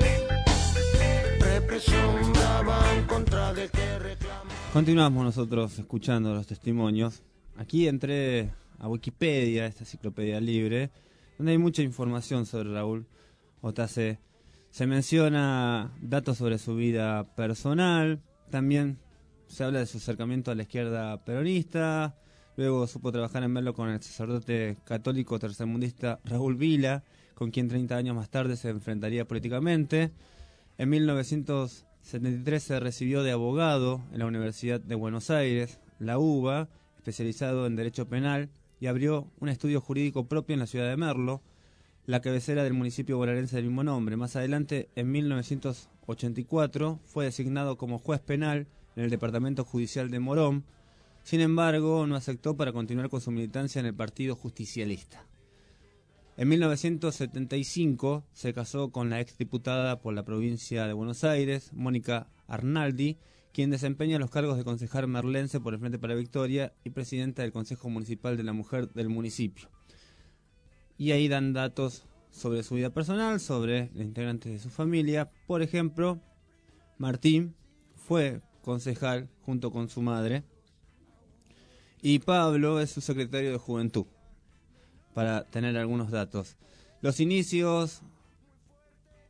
Represión brava en contra del que reclama. Continuamos nosotros escuchando los testimonios. Aquí entré a Wikipedia, esta enciclopedia libre, donde hay mucha información sobre Raúl Otacé. Se menciona datos sobre su vida personal, también se habla de su acercamiento a la izquierda peronista, luego supo trabajar en Merlo con el sacerdote católico tercermundista Raúl Vila, con quien 30 años más tarde se enfrentaría políticamente. En 1973 se recibió de abogado en la Universidad de Buenos Aires, la UBA, especializado en Derecho Penal, y abrió un estudio jurídico propio en la ciudad de Merlo, la cabecera del municipio bonaerense del mismo nombre. Más adelante, en 1984, fue designado como juez penal en el Departamento Judicial de Morón. Sin embargo, no aceptó para continuar con su militancia en el Partido Justicialista. En 1975 se casó con la exdiputada por la provincia de Buenos Aires, Mónica Arnaldi, quien desempeña los cargos de concejal merlense por el Frente para la Victoria y presidenta del Consejo Municipal de la Mujer del municipio. Y ahí dan datos sobre su vida personal, sobre los integrantes de su familia. Por ejemplo, Martín fue concejal junto con su madre y Pablo es su secretario de Juventud, para tener algunos datos. Los inicios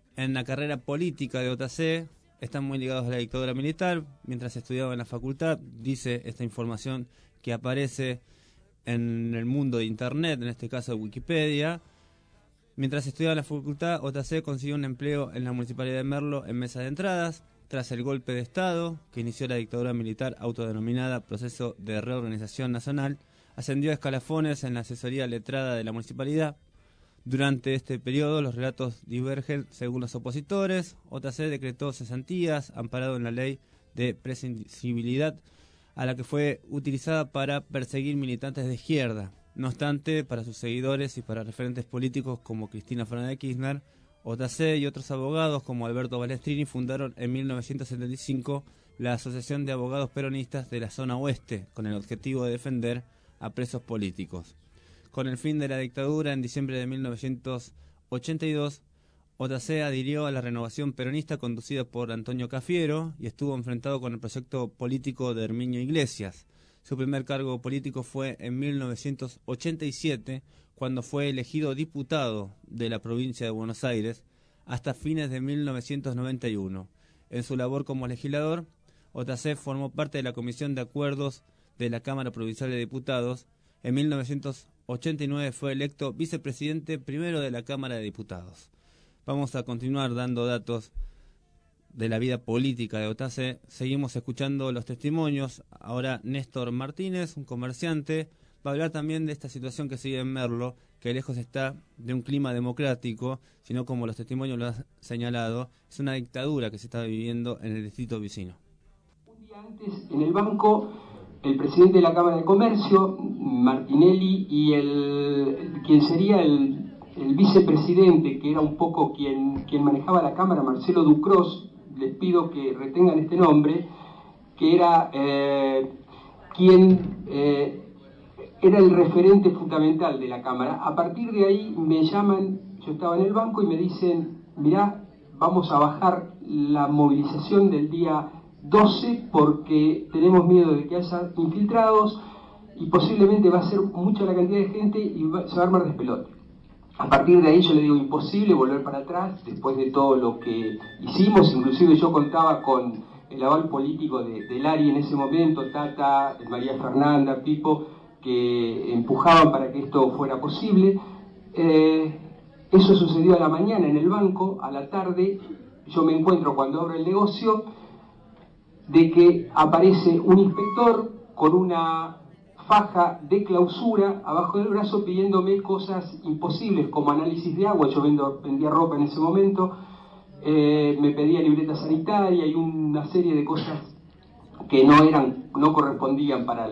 en la carrera política de OTAC están muy ligados a la dictadura militar. Mientras estudiaba en la facultad, dice esta información que aparece en el mundo de Internet, en este caso de Wikipedia. Mientras estudiaba en la facultad, OTAC consiguió un empleo en la Municipalidad de Merlo en mesa de entradas. Tras el golpe de Estado, que inició la dictadura militar autodenominada Proceso de Reorganización Nacional, ascendió a escalafones en la asesoría letrada de la municipalidad. Durante este periodo los relatos divergen según los opositores. OTAC decretó cesantías amparado en la ley de prescindibilidad, a la que fue utilizada para perseguir militantes de izquierda. No obstante, para sus seguidores y para referentes políticos como Cristina Fernández de Kirchner, OTAC y otros abogados como Alberto Balestrini fundaron en 1975 la Asociación de Abogados Peronistas de la Zona Oeste, con el objetivo de defender a presos políticos. Con el fin de la dictadura, en diciembre de 1982, OTAC adhirió a la Renovación Peronista conducida por Antonio Cafiero y estuvo enfrentado con el proyecto político de Herminio Iglesias. Su primer cargo político fue en 1987, cuando fue elegido diputado de la provincia de Buenos Aires, hasta fines de 1991. En su labor como legislador, OTAC formó parte de la Comisión de Acuerdos de la Cámara Provincial de Diputados. En 1989 fue electo vicepresidente primero de la Cámara de Diputados. Vamos a continuar dando datos de la vida política de OTAC. Seguimos escuchando los testimonios. Ahora Néstor Martínez, un comerciante, va a hablar también de esta situación que sigue en Merlo, que lejos está de un clima democrático, sino, como los testimonios lo han señalado, es una dictadura que se está viviendo en el distrito vecino. Un día antes, en el banco, el presidente de la Cámara de Comercio, Martinelli, y quien sería el vicepresidente, que era un poco quien manejaba la Cámara, Marcelo Ducros, les pido que retengan este nombre, que era quien era el referente fundamental de la Cámara. A partir de ahí me llaman, yo estaba en el banco, y me dicen: mirá, vamos a bajar la movilización del día 12 porque tenemos miedo de que haya infiltrados y posiblemente va a ser mucha la cantidad de gente y se va a armar despelote. A partir de ahí yo le digo: imposible volver para atrás después de todo lo que hicimos. Inclusive yo contaba con el aval político de Lari en ese momento, Tata, María Fernanda, Pipo, que empujaban para que esto fuera posible. Eso sucedió a la mañana en el banco. A la tarde yo me encuentro, cuando abro el negocio, de que aparece un inspector con una faja de clausura abajo del brazo pidiéndome cosas imposibles como análisis de agua. Yo vendía ropa en ese momento, me pedía libreta sanitaria y una serie de cosas que no correspondían para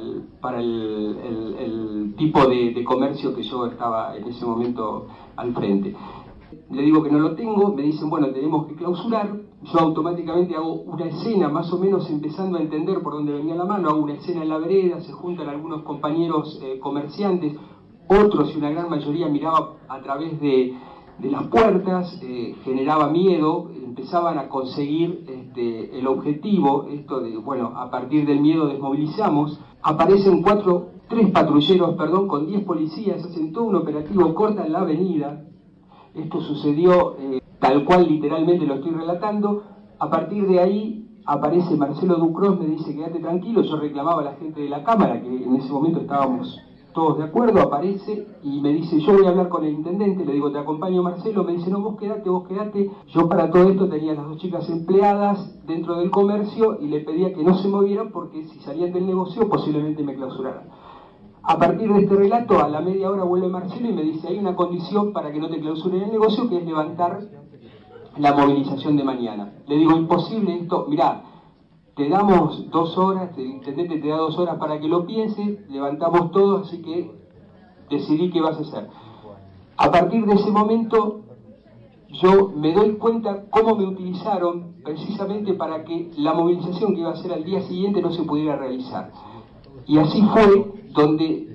el tipo de comercio que yo estaba en ese momento al frente. Le digo que no lo tengo, me dicen: bueno, tenemos que clausurar. Yo automáticamente hago una escena, más o menos empezando a entender por dónde venía la mano. Hago una escena en la vereda, se juntan algunos compañeros comerciantes, otros y una gran mayoría miraba a través de las puertas, generaba miedo, empezaban a conseguir el objetivo, esto de, bueno, a partir del miedo desmovilizamos. Aparecen tres patrulleros, con 10 policías, hacen todo un operativo, cortan la avenida. Esto sucedió tal cual, literalmente lo estoy relatando. A partir de ahí aparece Marcelo Ducros, me dice: quédate tranquilo. Yo reclamaba a la gente de la Cámara, que en ese momento estábamos todos de acuerdo. Aparece y me dice: yo voy a hablar con el intendente. Le digo: te acompaño, Marcelo. Me dice: no, vos quedate. Yo para todo esto tenía las 2 chicas empleadas dentro del comercio y le pedía que no se movieran porque si salían del negocio posiblemente me clausuraran. A partir de este relato, a la media hora vuelve Marcelo y me dice: hay una condición para que no te clausuren el negocio, que es levantar la movilización de mañana. Le digo: imposible esto, mirá, te damos 2 horas, el intendente te da 2 horas para que lo pienses, levantamos todo, así que decidí qué vas a hacer. A partir de ese momento yo me doy cuenta cómo me utilizaron precisamente para que la movilización que iba a ser al día siguiente no se pudiera realizar. Y así fue donde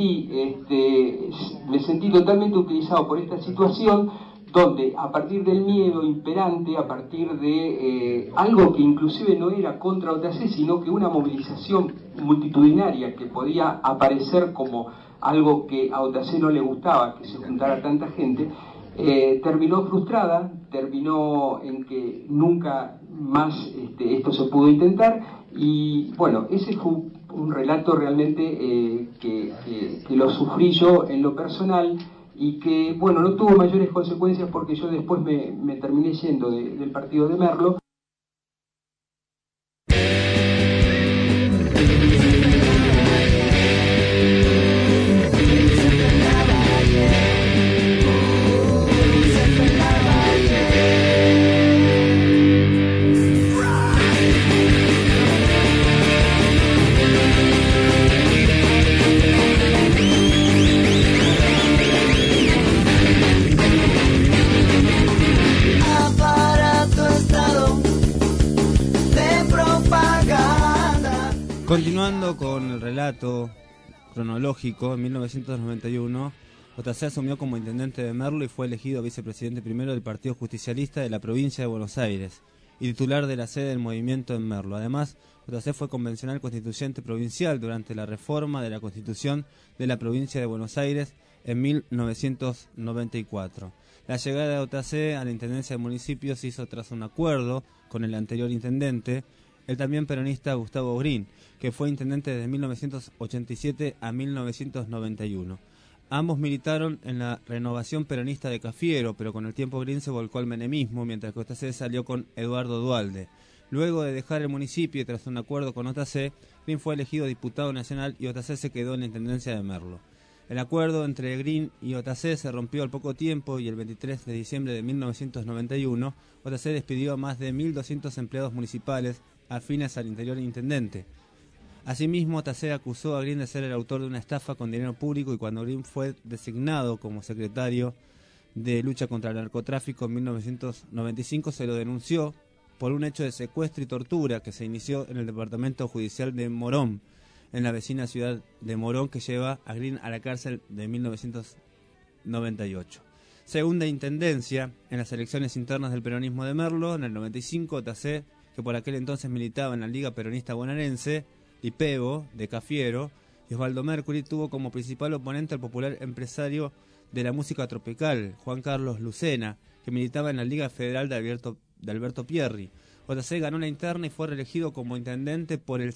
me sentí totalmente utilizado por esta situación, donde a partir del miedo imperante, a partir de algo que inclusive no era contra OTAC, sino que una movilización multitudinaria que podía aparecer como algo que a OTAC no le gustaba, que se juntara tanta gente, terminó frustrada, terminó en que nunca más esto se pudo intentar, y bueno, ese fue un relato realmente que lo sufrí yo en lo personal, y que bueno, no tuvo mayores consecuencias porque yo después me terminé yendo del partido de Merlo. Continuando con el relato cronológico, en 1991, JC asumió como intendente de Merlo y fue elegido vicepresidente primero del Partido Justicialista de la provincia de Buenos Aires y titular de la sede del movimiento en Merlo. Además, JC fue convencional constituyente provincial durante la reforma de la Constitución de la provincia de Buenos Aires en 1994. La llegada de JC a la intendencia del municipio se hizo tras un acuerdo con el anterior intendente, el también peronista Gustavo Green, que fue intendente desde 1987 a 1991. Ambos militaron en la renovación peronista de Cafiero, pero con el tiempo Green se volcó al menemismo, mientras que JC salió con Eduardo Duhalde. Luego de dejar el municipio y tras un acuerdo con JC, Green fue elegido diputado nacional y JC se quedó en la intendencia de Merlo. El acuerdo entre Green y JC se rompió al poco tiempo y el 23 de diciembre de 1991, JC despidió a más de 1.200 empleados municipales afines al interior intendente. Asimismo, JC acusó a Green de ser el autor de una estafa con dinero público y cuando Green fue designado como secretario de lucha contra el narcotráfico en 1995 se lo denunció por un hecho de secuestro y tortura que se inició en el departamento judicial de Morón, en la vecina ciudad de Morón, que lleva a Green a la cárcel de 1998. Segunda intendencia en las elecciones internas del peronismo de Merlo, en el 95, JC, que por aquel entonces militaba en la Liga Peronista Bonaerense, Lipego, de Cafiero, y Osvaldo Mercury, tuvo como principal oponente al popular empresario de la música tropical, Juan Carlos Lucena, que militaba en la Liga Federal de Alberto Pierri. JC ganó la interna y fue reelegido como intendente por el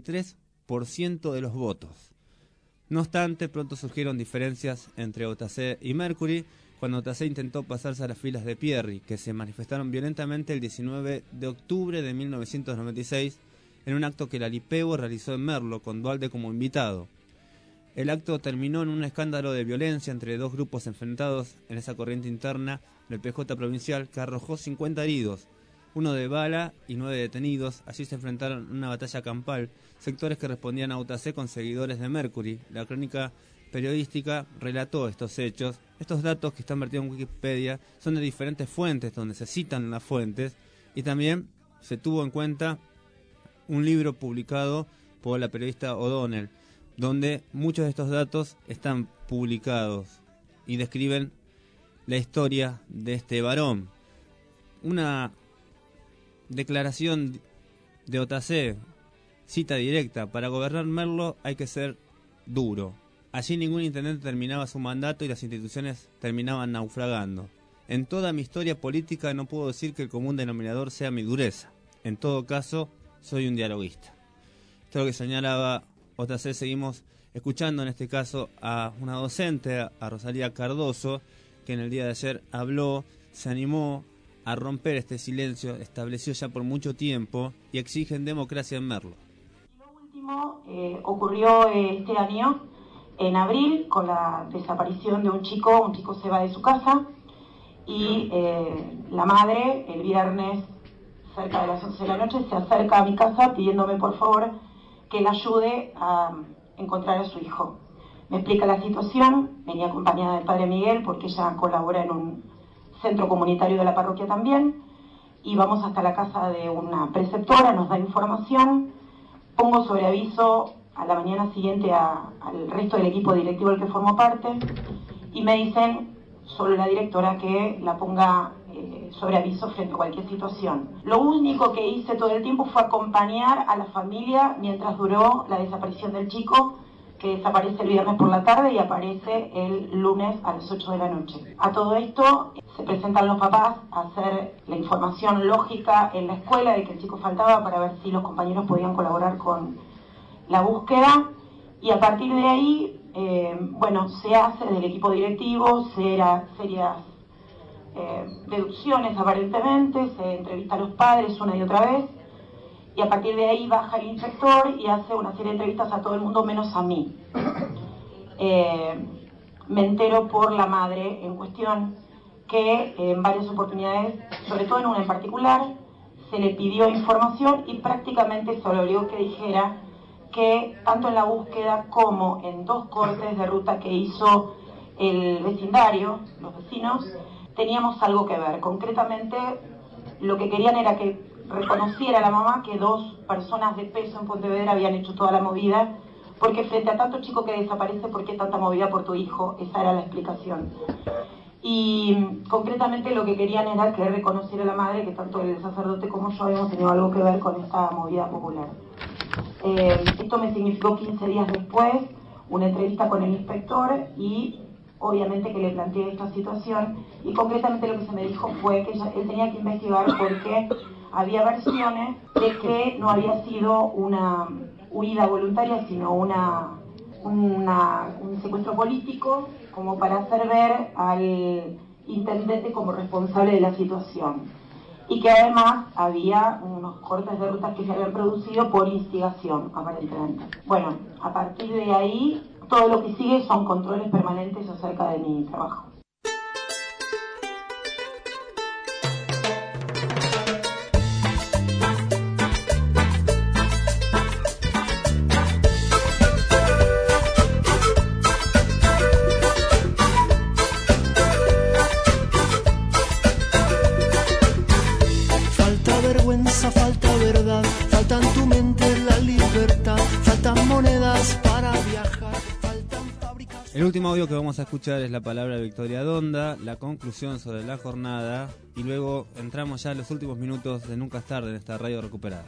63% de los votos. No obstante, pronto surgieron diferencias entre JC y Mercury, cuando JC intentó pasarse a las filas de Pierri, que se manifestaron violentamente el 19 de octubre de 1996, en un acto que la Lipego realizó en Merlo, con Duhalde como invitado. El acto terminó en un escándalo de violencia entre dos grupos enfrentados en esa corriente interna del PJ provincial que arrojó 50 heridos, 1 de bala y 9 detenidos. Allí se enfrentaron en una batalla campal, sectores que respondían a JC con seguidores de Mercury. La crónica periodística relató estos hechos. Estos datos que están vertidos en Wikipedia son de diferentes fuentes, donde se citan las fuentes, y también se tuvo en cuenta un libro publicado por la periodista O'Donnell, donde muchos de estos datos están publicados y describen la historia de este varón. Una declaración de JC, cita directa: para gobernar Merlo hay que ser duro. Allí ningún intendente terminaba su mandato y las instituciones terminaban naufragando. En toda mi historia política no puedo decir que el común denominador sea mi dureza. En todo caso, soy un dialoguista. Esto es lo que señalaba JC. Seguimos escuchando en este caso a una docente, a Rosalía Cardoso, que en el día de ayer habló, se animó a romper este silencio establecido ya por mucho tiempo y exigen democracia en Merlo. Lo último ocurrió este año, en abril, con la desaparición de un chico se va de su casa y la madre el viernes cerca de las 11 de la noche se acerca a mi casa pidiéndome por favor que la ayude a encontrar a su hijo. Me explica la situación, venía acompañada del padre Miguel porque ella colabora en un centro comunitario de la parroquia también, y vamos hasta la casa de una preceptora, nos da información, pongo sobre aviso a la mañana siguiente al resto del equipo directivo del que formo parte, y me dicen, solo la directora, que la ponga sobre aviso frente a cualquier situación. Lo único que hice todo el tiempo fue acompañar a la familia mientras duró la desaparición del chico. que desaparece el viernes por la tarde y aparece el lunes a las 8 de la noche. A todo esto se presentan los papás a hacer la información lógica en la escuela de que el chico faltaba para ver si los compañeros podían colaborar con la búsqueda, y a partir de ahí, se hace del equipo directivo serias deducciones aparentemente, se entrevista a los padres una y otra vez, y a partir de ahí baja el inspector y hace una serie de entrevistas a todo el mundo menos a mí. Me entero por la madre en cuestión que en varias oportunidades, sobre todo en una en particular, se le pidió información y prácticamente se le obligó que dijera que tanto en la búsqueda como en 2 cortes de ruta que hizo el vecindario, los vecinos, teníamos algo que ver. Concretamente, lo que querían era que reconociera a la mamá que 2 personas de peso en Pontevedra habían hecho toda la movida, porque frente a tanto chico que desaparece, ¿por qué tanta movida por tu hijo? Esa era la explicación. Y concretamente lo que querían era que reconociera a la madre que tanto el sacerdote como yo habíamos tenido algo que ver con esta movida popular. Esto me significó 15 días después una entrevista con el inspector y obviamente que le planteé esta situación, y concretamente lo que se me dijo fue que él tenía que investigar porque había versiones de que no había sido una huida voluntaria, sino un secuestro político, como para hacer ver al intendente como responsable de la situación. Y que además había unos cortes de rutas que se habían producido por instigación, aparentemente. Bueno, a partir de ahí, todo lo que sigue son controles permanentes acerca de mi trabajo. Falta verdad, falta en tu mente la libertad, faltan monedas para viajar, faltan fábricas. El último audio que vamos a escuchar es la palabra de Victoria Donda, la conclusión sobre la jornada, y luego entramos ya en los últimos minutos de Nunca es tarde en esta radio recuperada.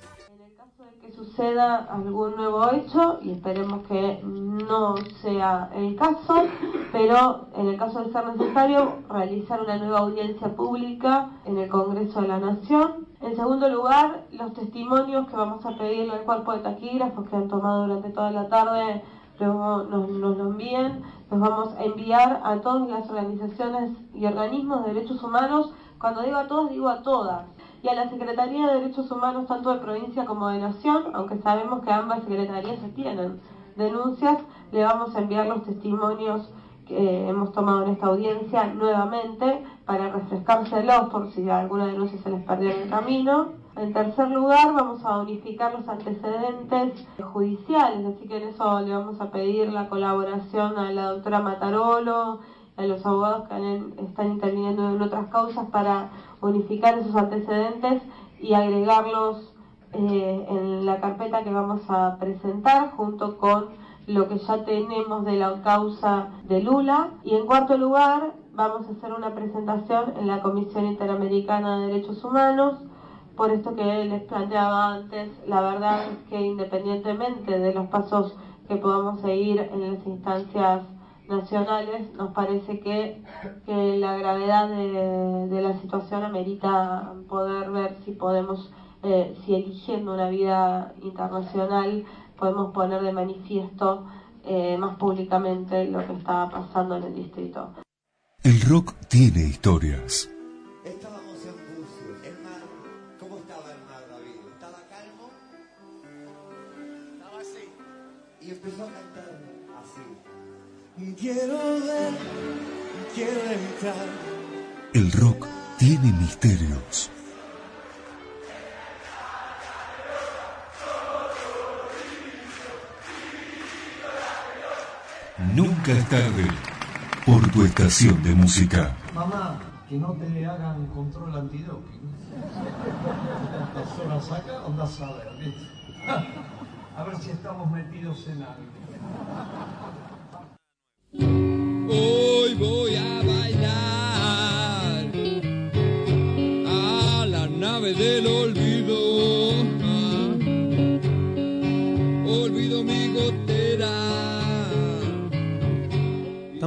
Que suceda algún nuevo hecho, y esperemos que no sea el caso, pero en el caso de ser necesario, realizar una nueva audiencia pública en el Congreso de la Nación. En segundo lugar, los testimonios que vamos a pedirle al cuerpo de taquígrafos que han tomado durante toda la tarde, luego nos lo envíen. Los vamos a enviar a todas las organizaciones y organismos de derechos humanos. Cuando digo a todos, digo a todas. Y a la Secretaría de Derechos Humanos, tanto de provincia como de nación, aunque sabemos que ambas secretarías se tienen denuncias, le vamos a enviar los testimonios que hemos tomado en esta audiencia nuevamente para refrescárselos por si alguna denuncia se les perdió en el camino. En tercer lugar, vamos a unificar los antecedentes judiciales, así que en eso le vamos a pedir la colaboración a la doctora Matarolo, a los abogados que están interviniendo en otras causas para unificar esos antecedentes y agregarlos en la carpeta que vamos a presentar junto con lo que ya tenemos de la causa de Lula. Y en cuarto lugar, vamos a hacer una presentación en la Comisión Interamericana de Derechos Humanos. Por esto que les planteaba antes, la verdad es que independientemente de los pasos que podamos seguir en las instancias nacionales, nos parece que la gravedad de la situación amerita poder ver si podemos, si eligiendo una vía internacional, podemos poner de manifiesto más públicamente lo que está pasando en el distrito. El rock tiene historias. Estábamos en Bucios. El mar, ¿cómo estaba el mar, David? ¿Estaba calmo? Estaba así. Y empezó a cantar así. Quiero ver, quiero entrar. El rock tiene misterios. Nunca es tarde por tu estación de música. Mamá, que no te hagan control antidoping. ¿Cuántas horas acá? Andás a ver, ¿viste? A ver si estamos metidos en algo. Hoy voy a bailar a la nave del olvido. Olvido mi gotera.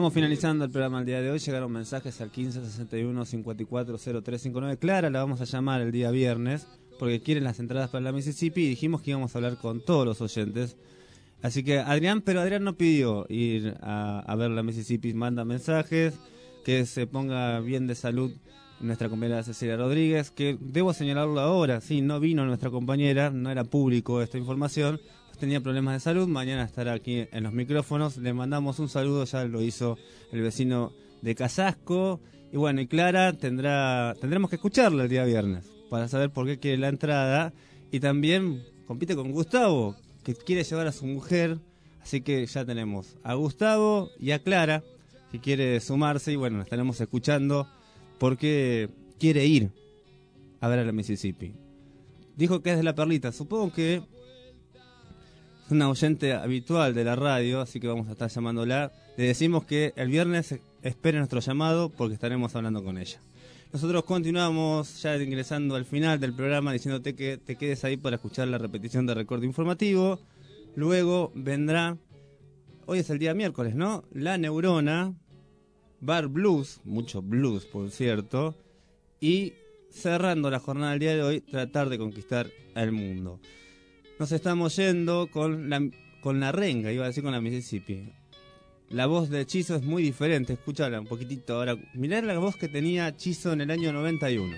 Estamos finalizando el programa el día de hoy. Llegaron mensajes al 1561-540359. Clara la vamos a llamar el día viernes porque quieren las entradas para la Mississippi y dijimos que íbamos a hablar con todos los oyentes. Así que Adrián no pidió ir a ver la Mississippi. Manda mensajes, que se ponga bien de salud nuestra compañera Cecilia Rodríguez, que debo señalarlo ahora, sí, no vino nuestra compañera, no era público esta información, tenía problemas de salud, mañana estará aquí en los micrófonos, le mandamos un saludo, ya lo hizo el vecino de Casasco, y bueno, y Clara tendremos que escucharla el día viernes, para saber por qué quiere la entrada, y también compite con Gustavo, que quiere llevar a su mujer, así que ya tenemos a Gustavo y a Clara, que quiere sumarse, y bueno, la estaremos escuchando, porque quiere ir a ver a la Mississippi. Dijo que es de La Perlita, supongo que es una oyente habitual de la radio, así que vamos a estar llamándola. Le decimos que el viernes espere nuestro llamado porque estaremos hablando con ella. Nosotros continuamos ya ingresando al final del programa diciéndote que te quedes ahí para escuchar la repetición de Recorte Informativo. Luego vendrá, hoy es el día miércoles, ¿no? La Neurona, Bar Blues, mucho blues por cierto, y cerrando la jornada del día de hoy, tratar de conquistar el mundo. Nos estamos yendo con la renga, iba a decir con la Mississippi. La voz de Chizo es muy diferente, escúchala un poquitito ahora. Mirá la voz que tenía Chizo en el año 91.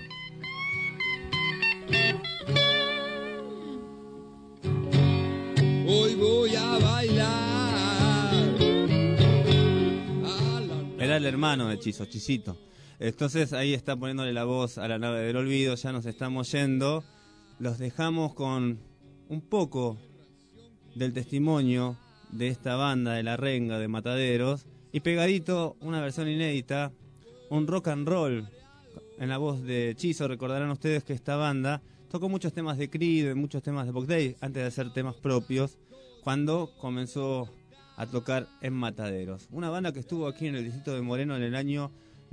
Hoy voy a bailar. Era el hermano de Chizo, Chisito. Entonces ahí está poniéndole la voz a la nave del olvido, ya nos estamos yendo. Los dejamos con un poco del testimonio de esta banda de La Renga de Mataderos y pegadito una versión inédita, un rock and roll en la voz de Chizo. Recordarán ustedes que esta banda tocó muchos temas de Creed, muchos temas de Buck Day antes de hacer temas propios cuando comenzó a tocar en Mataderos. Una banda que estuvo aquí en el distrito de Moreno en el año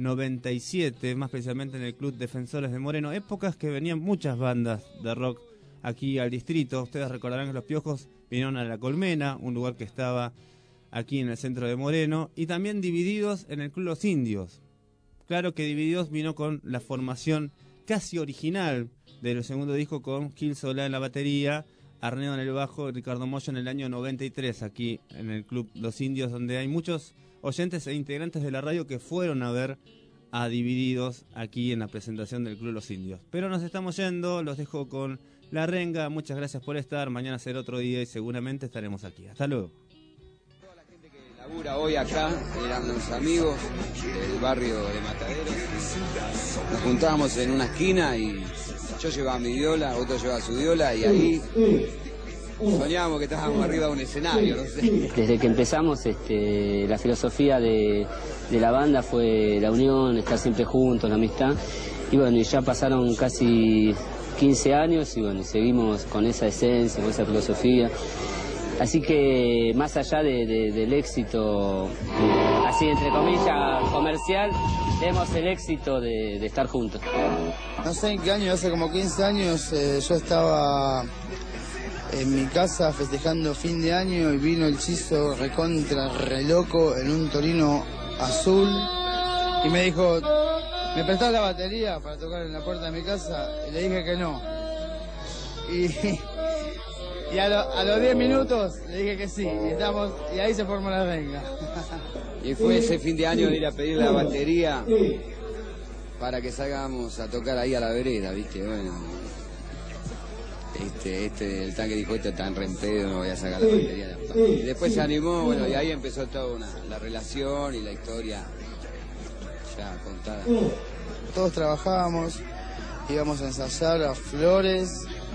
97, más precisamente en el Club Defensores de Moreno, épocas que venían muchas bandas de rock aquí al distrito. Ustedes recordarán que los Piojos vinieron a La Colmena, un lugar que estaba aquí en el centro de Moreno, y también Divididos en el Club Los Indios. Claro que Divididos vino con la formación casi original del segundo disco, con Gil Solá en la batería, Arnedo en el bajo y Ricardo Mollo en el año 93, aquí en el Club Los Indios, donde hay muchos oyentes e integrantes de la radio que fueron a ver a Divididos aquí en la presentación del Club Los Indios. Pero nos estamos yendo, los dejo con La Renga, muchas gracias por estar, mañana será otro día y seguramente estaremos aquí. Hasta luego. Toda la gente que labura hoy acá, eran los amigos del barrio de Mataderos. Nos juntábamos en una esquina y yo llevaba mi viola, otro llevaba su viola y ahí soñábamos que estábamos arriba de un escenario, no sé. Desde que empezamos, la filosofía de la banda fue la unión, estar siempre juntos, la amistad. Y bueno, y ya pasaron casi 15 años y bueno, seguimos con esa esencia, con esa filosofía. Así que más allá del éxito, así entre comillas, comercial, vemos el éxito de estar juntos. No sé en qué año, hace como 15 años, yo estaba en mi casa festejando fin de año y vino el Chizo recontra, re loco, en un Torino azul y me dijo, ¿me prestás la batería para tocar en la puerta de mi casa? Y le dije que no. Y a los 10 minutos le dije que sí, y ahí se formó La Renga. Y fue ese fin de año de ir a pedir la batería para que salgamos a tocar ahí a la vereda, ¿viste? Bueno, el tanque dijo, esto está en rempedo, no voy a sacar la batería. Y después se animó, bueno, y ahí empezó toda la relación y la historia ya contada. Todos trabajábamos, íbamos a ensayar a Flores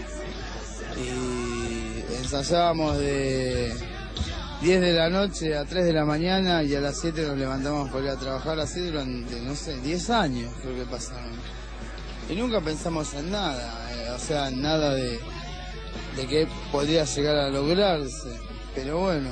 y ensayábamos de 10 de la noche a 3 de la mañana y a las 7 nos levantamos para ir a trabajar, así durante, no sé, 10 años creo que pasaron. Y nunca pensamos en nada, o sea, nada de que podría llegar a lograrse, pero bueno,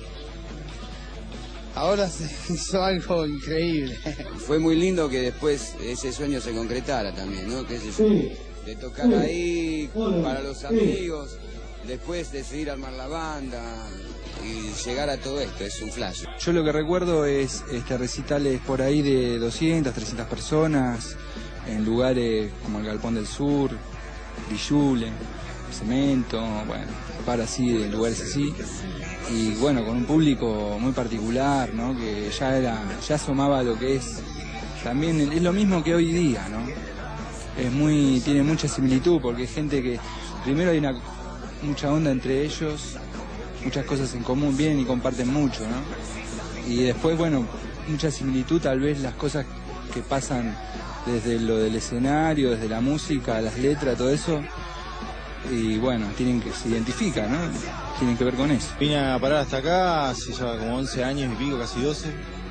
ahora se hizo algo increíble. Fue muy lindo que después ese sueño se concretara también, ¿no? Que ese sueño de tocar ahí para los amigos, después decidir armar la banda y llegar a todo esto, es un flash. Yo lo que recuerdo es recitales por ahí de 200, 300 personas, en lugares como el Galpón del Sur, Villule, Cemento, bueno, para así, de lugares así. Y bueno, con un público muy particular, ¿no? Que ya asomaba lo que es, también es lo mismo que hoy día, ¿no? Tiene mucha similitud, porque hay gente que, primero hay mucha onda entre ellos, muchas cosas en común, vienen y comparten mucho, ¿no? Y después, bueno, mucha similitud, tal vez las cosas que pasan desde lo del escenario, desde la música, las letras, todo eso, y bueno, se identifica, ¿no? Tienen que ver con eso. Vine a parar hasta acá hace ya como 11 años y pico, casi 12,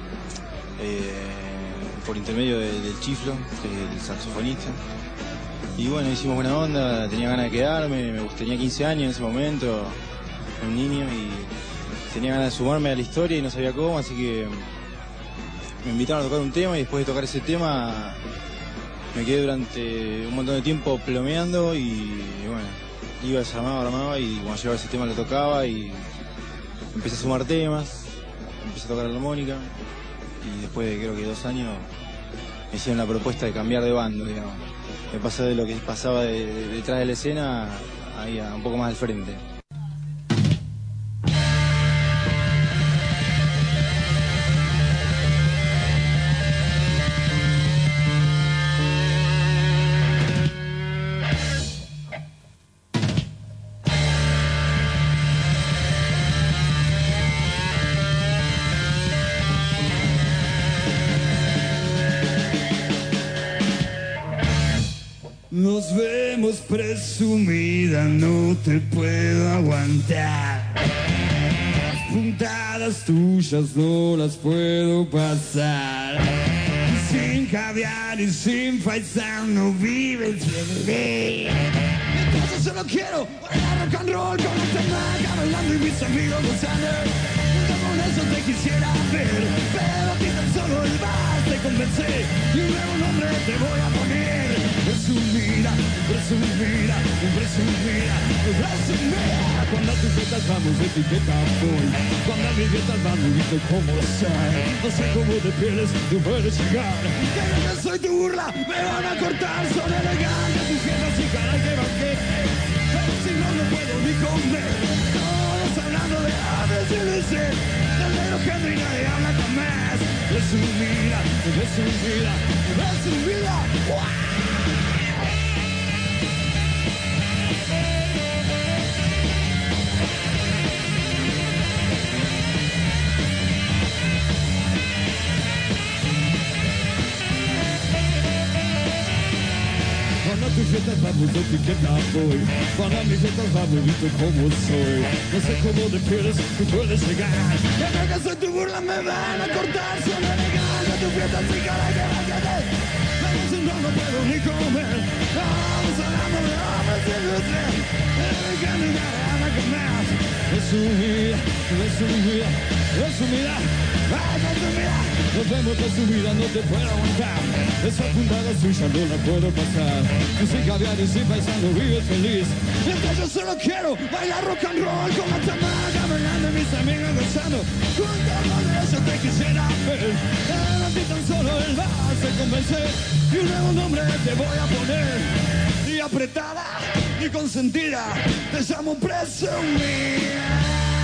por intermedio del Chiflo, que es el saxofonista. Y bueno, hicimos buena onda, tenía ganas de quedarme, tenía 15 años en ese momento, un niño, y tenía ganas de sumarme a la historia y no sabía cómo, así que me invitaron a tocar un tema, y después de tocar ese tema me quedé durante un montón de tiempo plomeando, y bueno, iba, armaba, y cuando llegaba ese tema lo tocaba, y empecé a sumar temas, empecé a tocar la armónica, y después de creo que 2 años me hicieron la propuesta de cambiar de bando, digamos. Me pasé de lo que pasaba detrás de la escena ahí a un poco más al frente. Nos vemos, presumida, no te puedo aguantar. Las puntadas tuyas no las puedo pasar. Sin caviar y sin faisán no vives bien de mí. Entonces solo quiero bailar rock and roll con la tamaca bailando y mis amigos gozando. Con eso te quisiera ver, pero a ti tan solo el bar te convencé y un nuevo nombre te voy a poner. Presumida, presumida, presumida, presumida. Cuando a tus fiestas vamos, etiqueta voy. Cuando a mis fiestas vamos, dice cómo soy. No sé cómo de pieles tú puedes llegar. Pero yo soy tu burla, me van a cortar. Son elegantes tus fiestas y caray que banquete. Pero si no, no puedo ni comer. Todos hablando de aves y luces. Del negro Henry nadie habla jamás. Presumida, presumida, presumida. Cuando a tus fiestas vamos, etiqueta voy. Cuando a mis fiestas vamos, viste cómo soy. No sé cómo de pieles tú puedes llegar. Ya creo que soy tu burla, me van a cortar. Son elegantes tus fiestas y caray que váyate. Pero si no, no puedo ni comer. Vamos hablando de hombres y luces. Que ni me habla con más. Resumida, resumida, resumida. Ay, resumida. Nos vemos resumida, no te puedo aguantar. Esa puntada suya no la puedo pasar. Y sin caviar y sin paisano vives feliz. Mientras yo solo quiero bailar rock and roll con la tamaca bailando y mis amigos gozando. Junto con eso te quisiera ver. Pero a ti tan solo el bar se convence. Y un nuevo nombre te voy a poner. Ni apretada, ni consentida. Te llamo presumida.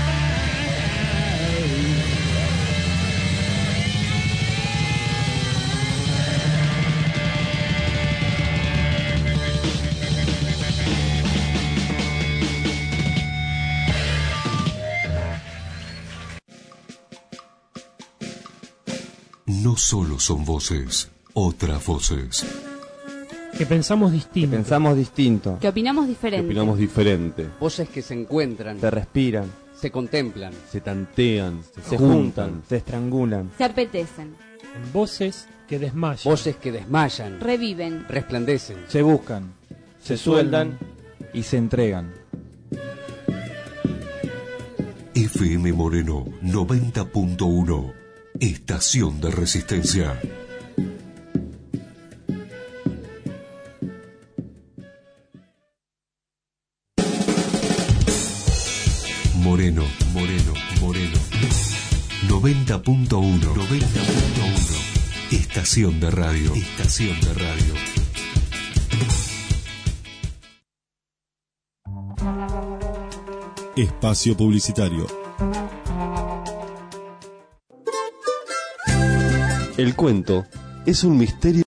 No solo son voces, otras voces. Que pensamos distinto. Que pensamos distinto. Que opinamos diferente. Que opinamos diferente. Voces que se encuentran. Se respiran. Se contemplan. Se tantean. Se juntan. Se estrangulan. Se apetecen. En voces que desmayan. Voces que desmayan. Reviven. Resplandecen. Se buscan. Se sueldan y se entregan. FM Moreno 90.1. Estación de Resistencia. Moreno. 90.1. Estación de radio. Espacio publicitario. El cuento es un misterio